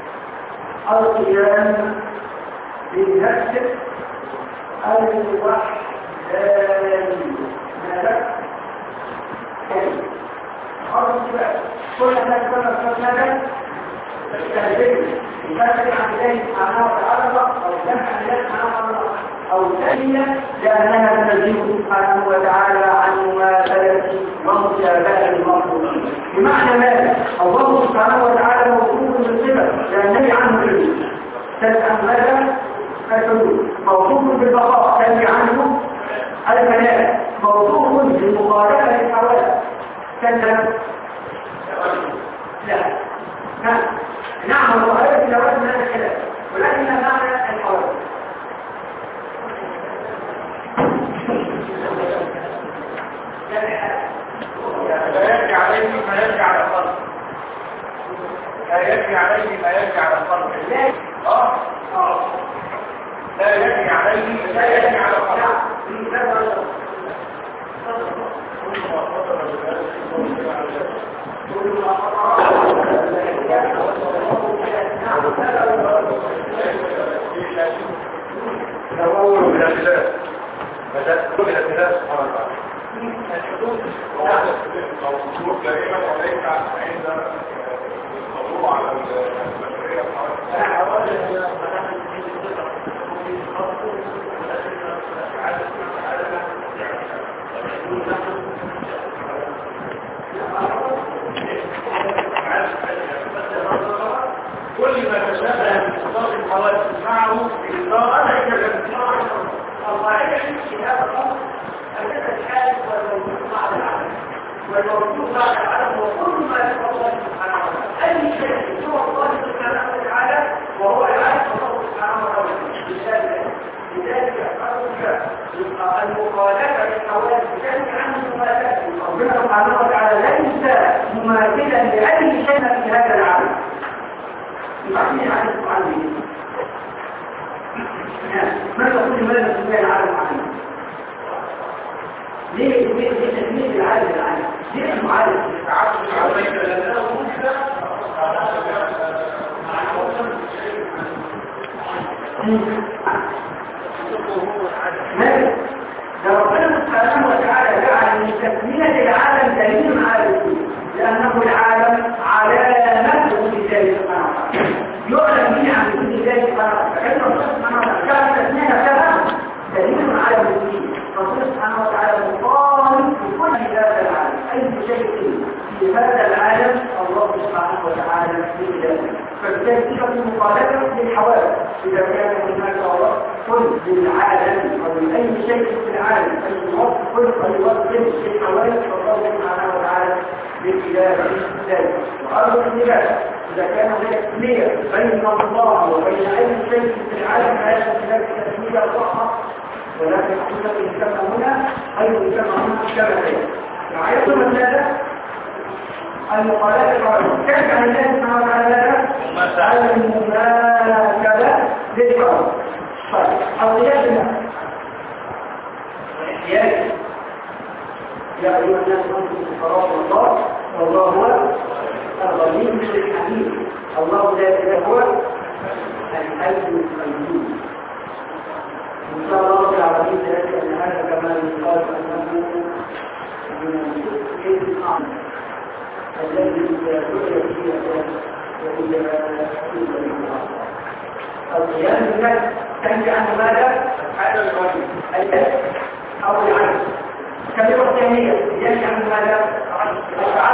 القيام بالنفس الوحداني ماذا؟ كل ما يكون الفتنة تهديد يفتح عن ذلك سبحانه وتعالى أو جمع ذلك سبحانه وتعالى أو ثانية لأنها تنزيه سبحانه وتعالى عن مماثلة ومشابهة المخلوقين بمعنى ماذا؟ الله سبحانه وتعالى موصوف بالصفة لأنه عنه علم تسأل ماذا؟ الحدود موصوف بالبقاء تنزي عنه الفناء موصوف بالمخالفة للحوادث كذا لا نعم المخالفة للحوادث من هذا الكلام ولكن معنى الحوادث لا يجري عليه ما يجري على القلب لا يجري عليه ما يجري على القلب اه اه لا يجري عليه لا يجري على القلب تطور من الخلاف بدأت من الخلاف سبحانه وتعالى الحدود موجود دائما وليس عند التطور على البشرية كل ما تشابه من صفات الحوادث معه إطلاقا القاعدة في هذا الأمر أنك الحادث والموجود مع العالم والموجود مع العالم وكل ما يتفضل سبحانه وتعالى أي شيء هو الله سبحانه وتعالى وهو العالم الله سبحانه وتعالى لذلك أرجع يبقى المخالفة للحوادث بشأن عن المخالفة ربنا سبحانه وتعالى ليس مماثلا لأي شيء في هذا العالم يبقى في عالم سبحانه ما تقول ماذا تسمى العالم عنه ليه ليه ليه تسميه العالم العالم ليه المعالم تعرف عليك لأنه ماذا؟ ده ربنا سبحانه وتعالى جعل من تسمية العالم دليل على الوجود لأنه العالم علامة لله سبحانه وتعالى يعلم به عن وجود الله سبحانه وتعالى كلمة الله سبحانه وتعالى كانت تسمية نفسها دليل على الوجود ربنا سبحانه وتعالى مقام في كل هذا العالم أي شيء في هذا العالم الله سبحانه وتعالى في ذلك فبالتالي صفة المخالفة للحوادث إذا كان هناك كل للعالم أو لأي شيء في العالم أي وصف كل وصف للحوادث فالله سبحانه وتعالى بخلاف ذلك وأرض النبات إذا كان هناك تسمية بين الله وبين أي شيء في العالم فهذا هناك تسمية صحة ولكن حقيقة يسمى هنا أي يسمى هنا شبهين معيطة من هذا المقالات الحوادث كيف عن الله سبحانه وتعالى المماثلة للحوادث طيب القياس بالله والاحتياج يا أيها الناس أنتم فراغ الله والله هو الغني الحميد الله لا إله هو الحي القيوم إن شاء الله رب العالمين ذلك أن هذا كما يقال أنه من الإنسان الذي يدعو فيه وإلى القيام بالله تنجي عنه ماذا؟ هذا الغني الأسف أو العجز كلمة ثانية ينجي عنه ماذا؟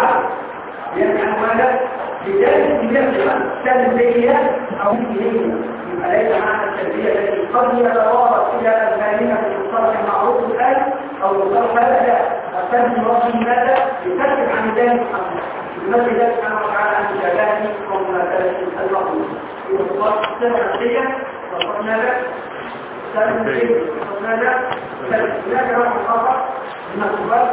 يعني ماذا؟ بذلك يبقى سلبية أو دينية. يبقى ليس معنى السلبية التي قد يتوارد إلى أذهاننا في المصطلح المعروف الآن أو المصطلح هذا لا. السلب الوصفي ماذا؟ يكتب عن ذلك يمثل ذلك سبحانه وتعالى عن مجاباته ومماثلة المقصود. يبقى الصفة نفسية وصفنا لك سلب نفسية وصفنا لك سلب. هناك نوع آخر من الصفات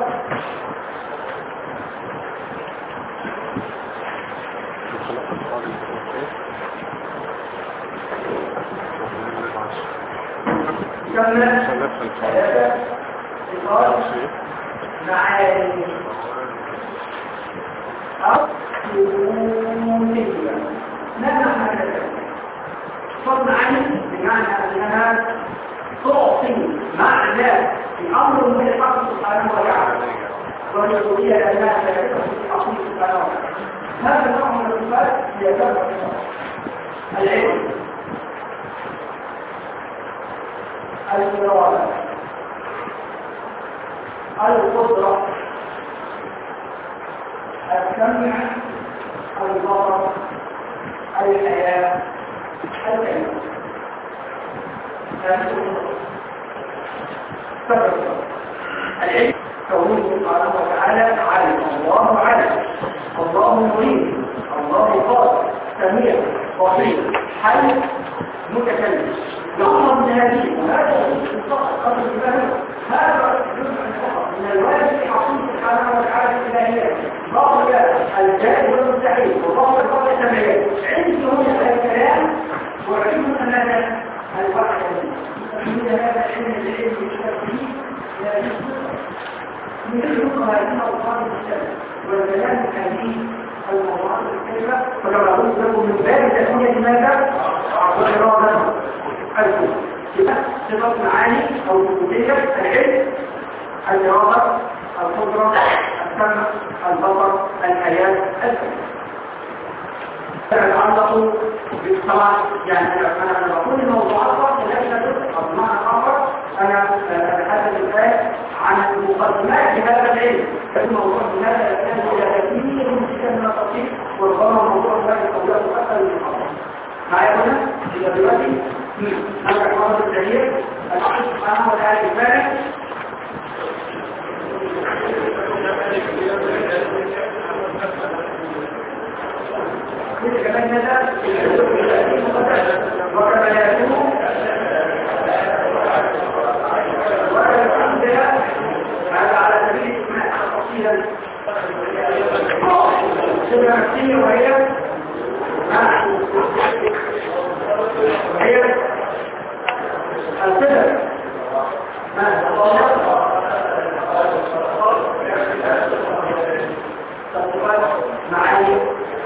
كما ثلاثة صفات معاني أو سلوكية. ما معنى ذلك؟ صفات معاني بمعنى أنها تعطي معنى في أمر من الحق سبحانه وتعالى ويقول لأنها ثابتة في الحق سبحانه وتعالى. هذا النوع من الصفات هي ثابتة العلم، الإرادة، القدرة، السمع، البصر، الحياة، الكلمة. العلم كونه سبحانه وتعالى عالم، الله عالم، الله مريد، الله قادر، سميع، بصير، حي، متكلم. يعظم من هذه وهذا فقط قبل الإيمان. هذا جزء فقط من الواجب حقيقي سبحانه وتعالى الإلهية. ضابط الجائز والمستحيل وضابط الضابط السمعية. عندي هنا الكلام وعلم أن هذا الواحد من هذا العلم العلم الشرعي لا يجوز من الحكم هذه الأوصاف السبع والكلام الحديث الموضوعات الكثيرة فلو أقول لكم من باب تسمية ماذا؟ والإرادة الكفر. صفات معاني أو وجودية العلم، الإرادة، القدرة، السمع، البصر، الحياة، الكلمة. يتعلق بالصلاة. يعني أنا بقول الموضوعات التي تدرس أو بمعنى آخر أنا أتحدث الآن عن مقدمات هذا العلم. الموضوع هذا كان إلى كثير من التطبيق وربما موضوع هذا الأولاد أكثر من الأخرى. معايا هنا إلى دلوقتي هذا الحوار التغيير الحق سبحانه وتعالى الفارق كل كمان هذا وكما يكون هذا على سبيل تفصيلا سنة نفسية وهي هي الصدر معاني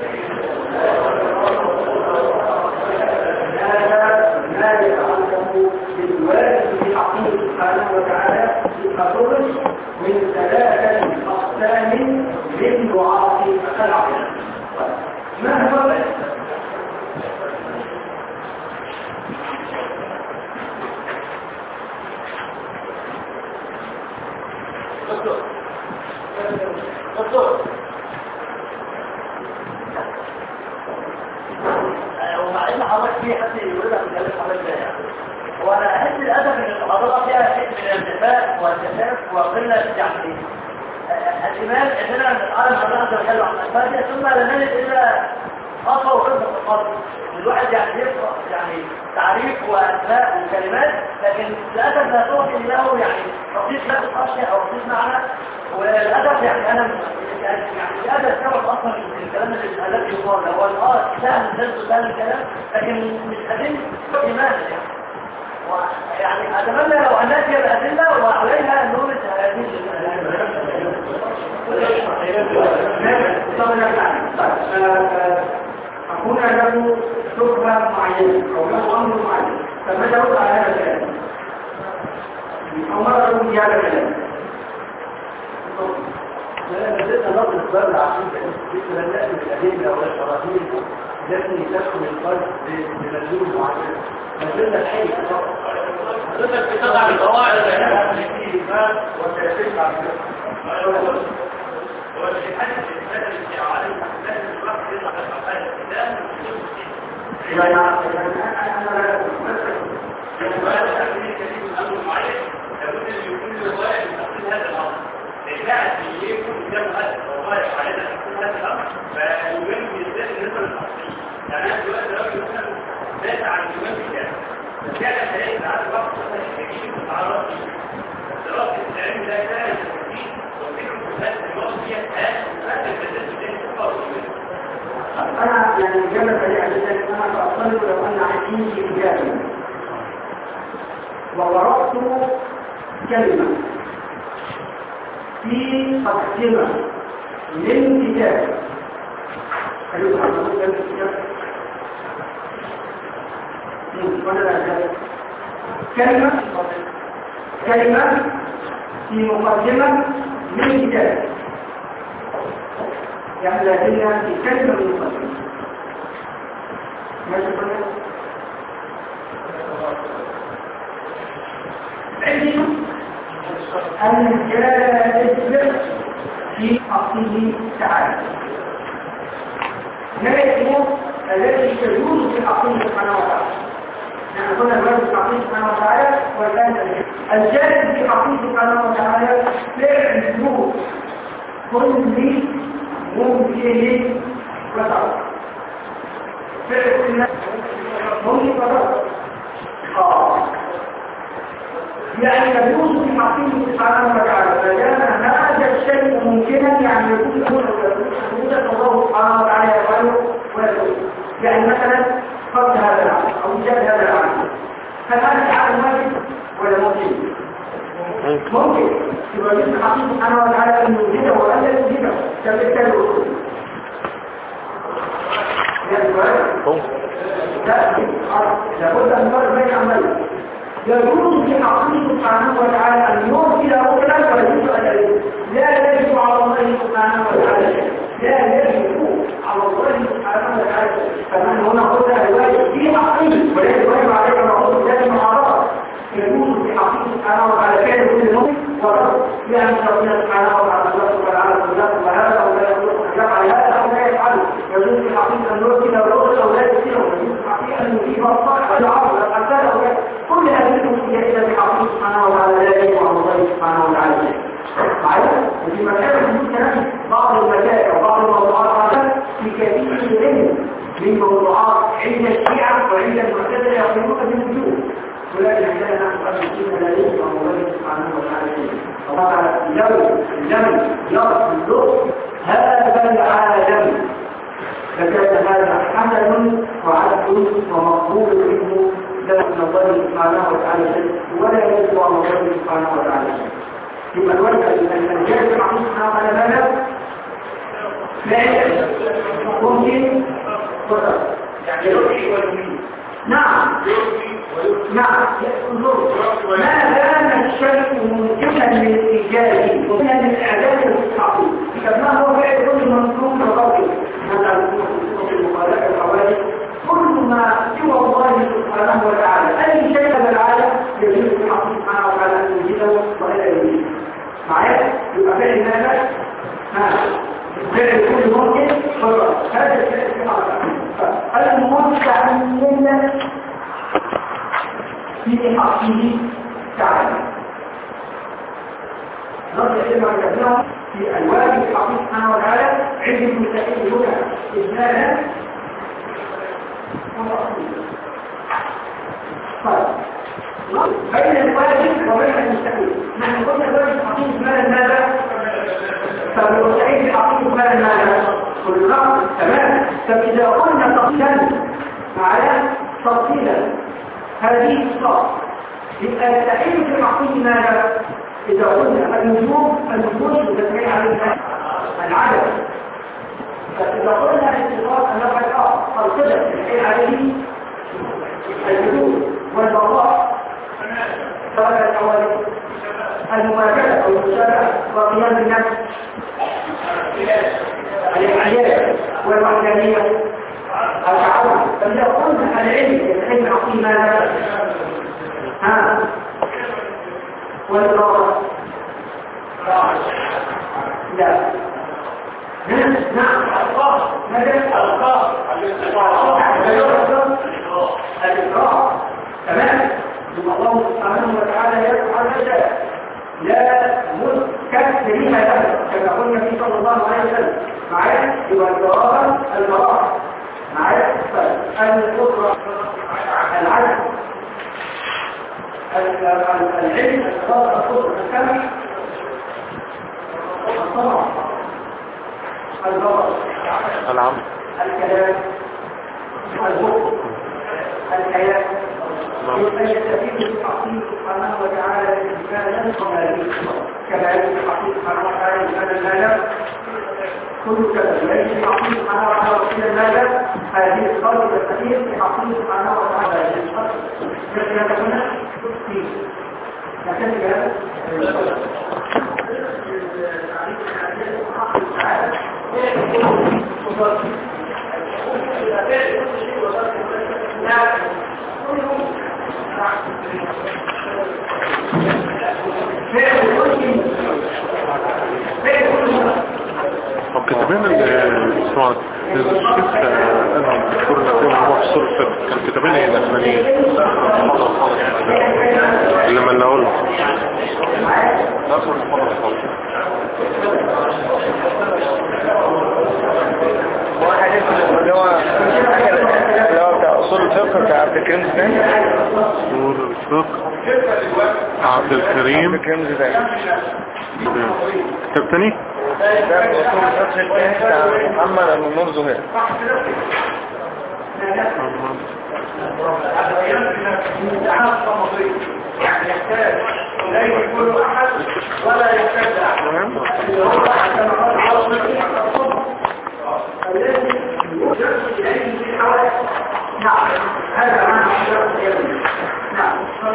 هذا ما يتعلق بالواجب في حقه سبحانه وتعالى بخروج من ثلاثة أقسام من دعاء العقل. ما هو دكتور دكتور ومع ان حضرتك في حد يقول لك كلام حضرتك ده يعني وانا احس للاسف ان المحاضره فيها شيء من الانتفاع والجفاف وقله يعني الايمان اننا نتعلم حضرتك الحلو عن الفاتحه ثم لا نجد الا خطوه وخطوه التقدم. الواحد يعني يقرا يعني تعريف واسماء وكلمات لكن للاسف لا توحي له يعني تطبيق لا تخشى او تطبيق معنى. وللاسف يعني انا يعني هذا السبب اصلا الكلام الذي يقال هو اه سهل درس سهل الكلام لكن مش ادله ايمان يعني يعني اتمنى لو ان ناتي الادله وعليها نورة هذه هنا له شبهة معينة أو له أمر معين فماذا يرد على هذا الكلام؟ أمر له بهذا الكلام لأن بدأنا نظر الضرر عشان ذكر الناس بالأدلة والشراهين التي تدخل القلب بمنزول معين نزلنا الحي فقط حضرتك بتضع القواعد العلمية في ما وتأثير على هو اللي حدث المثال اللي عليه لازم الوقت يطلع بس على الكلام يعني أنا وهذا تحديد كريم الأمر معين لابد أن يكون الرواية بتقصير هذا الأمر لأنها يكون قدام هذا الرواية على تقصير هذا الأمر فالإمام بالذات بالنسبة للتقصير يعني أنا دلوقتي لو يكون دافع عن الإمام بتاعه فعلا هيئة على الوقت الكريم متعرض فيه دراسة العلم لا يزال التفكير وفكرة هذا الوقت هي هذا البدل الذي تفاوض أنا يعني الإجابة سريعة جدا أنا سأصلي لو أن عندي في إجابة وضربت كلمة في مقدمة من كتاب أيوة أنا أقول لك الكتاب وأنا لا أجاب كلمة كلمة في مقدمة من كتاب يعني لدينا في كلمة من مقدمة ماشي كده عندي الجاذب في أصله تعالى ما يكون الذي يجوز في أصله سبحانه وتعالى نحن قلنا الواجب في أصله سبحانه وتعالى والآن الجاذب في أصله سبحانه وتعالى فعل ذو كل ممكن وتعالى فعل كل ممكن وتعالى آه يعني يجوز في حقيقة سبحانه وتعالى فكان هذا الشيء ممكنا يعني يكون يجوز الله سبحانه وتعالى يفعله ويقول يعني مثلا فرض هذا العمل او ايجاد هذا العمل هل هذا العمل واجب ولا ممكن؟ ممكن يبقى في حقيقة سبحانه وتعالى ان يوجده ولا يوجده كمثال الوصول لابد ان نفرق بين عملين يجوز في حقه سبحانه وتعالى أن يرسل رسلا ويجوز أجله لا يجب على الله سبحانه وتعالى لا يجب على الله سبحانه وتعالى فمن هنا قلنا الواجب في حقه وليس الواجب عليك المعروض ذات المعارضة يجوز في حقه سبحانه وتعالى كان كل نوم ورد يعني ربنا سبحانه وتعالى الله وتعالى كلها وهذا ولا يفعل هذا او لا يفعل يجوز في حقه أن يرسل الرسل او لا يرسله يجوز في حقه أن يجيب الصالح والعرض والأمثال كل هذه الأمور إلى بحقه سبحانه وتعالى لا يجب على الله سبحانه وتعالى معايا وفي مسائل الكلام بعض المسائل وبعض الموضوعات هذا في كثير من من موضوعات عند الشيعة وعند المعتزلة يقولون بالوجود ولكن عندنا نحن أن لا يجب على الله سبحانه وتعالى وطبعا لو لم يصل هذا العالم فكان هذا حسن وعدل ومقبول منه من الله سبحانه وتعالى ولا يجب على الله سبحانه وتعالى ثم الوجه أن الجاهل مع سبحانه وتعالى ماذا؟ لا ممكن قدر يعني يرحي ويمين نعم نعم ما دام الشيء ممكنا للإيجاد ممكنا للإعداد الحقيقي كما هو فعل كل منظوم وقوي هذا في المخالفة الحوادث كل ما سوى الله سبحانه وتعالى أي شيء من العالم يجب في حقه سبحانه وتعالى أن يجده ولا يجده معايا؟ يبقى فعل ماذا؟ فعل كل ممكن فقط هذا الفعل في حقه المستعمل في حقه تعالى نرجع إلى ما كتبناه في الواجب في حقه سبحانه وتعالى عند المستحيل هنا إجمالا بين الواجب وبين المستحيل نحن قلنا الواجب حقيقي ماذا ماذا فالمستحيل حقيقي ماذا ماذا كل رقم تمام فإذا قلنا تفصيلا معايا تفصيلا هذه الصفات يبقى المستحيل في حقيقي ماذا إذا قلنا النجوم النجوم تتبعي عليها العدد فإذا قلنا الاتفاق أنه الآخر فالقدر تتبعي عليه الوجود والبقاء درجة الحوادث المماثلة أو المشابهة وقيام النفس الإعياد والوحدانية التعاون فإذا قلنا العلم العلم عقيم ماذا؟ ها والإرادة لا نعم القاء ماذا القاء الإقرار تمام ثم الله سبحانه وتعالى يفعل هذا لا مستكبرين له كما قلنا في صلى الله عليه وسلم معايا يبقى القرار القرار معايا القدرة العدل العلم القدرة القدرة السمع الصبر البصر العمل الكلام البصر الحياة يبقى يستفيد الحقيق سبحانه وتعالى الإنسان كماله كذلك الحقيق سبحانه وتعالى الإنسان المال كل كذا ليس الحقيق سبحانه وتعالى وكيل المال هذه الخلق تستفيد الحقيق سبحانه وتعالى هذه الخلق لكن هنا فيه لكن هذا طب كتابين الاسماء الشيخ انا الدكتور النبي هو في صورة كان كتابين ايه الاسمانيين اللي ما نقول ناصر الفضل الفضل واحد اللي هو اللي هو بتاع اصول الفقه بتاع عبد الكريم زيدان اصول الفقه عبد الكريم الكريم زيدان كتاب تاني ده اصول الفقه الثاني بتاع محمد المنور زهير يعني يحتاج لا يكون احد ولا يحتاج احد الذي يوجد اليه في الحوادث نعم هذا معنى الشرط نعم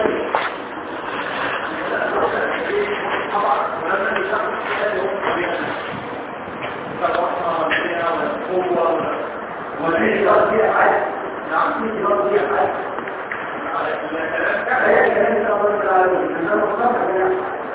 وليه رضي أحد نعم فيه رضي أحد لا يكلم الله تعالى إنه مصطفى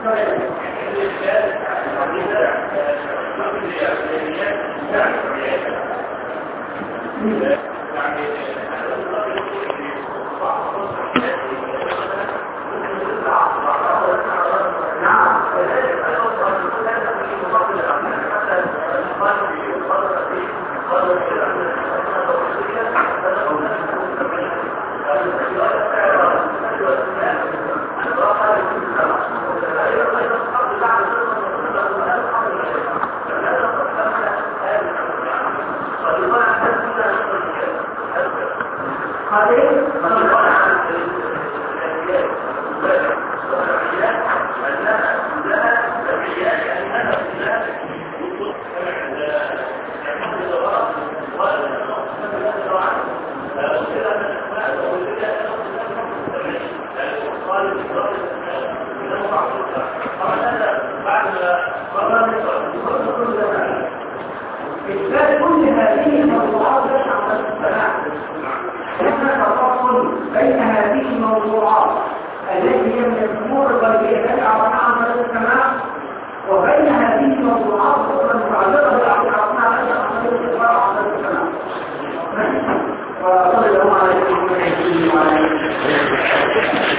كل هذه الموضوعات تشعر بالسماع هناك فرق بين هذه الموضوعات التي هي من الامور الغيبيه التي عرفناها عن طريق السماع وبين هذه الموضوعات اخرى متعلقه بالعقل عن طريق الاخبار عن طريق السماع وصلى الله عليه وسلم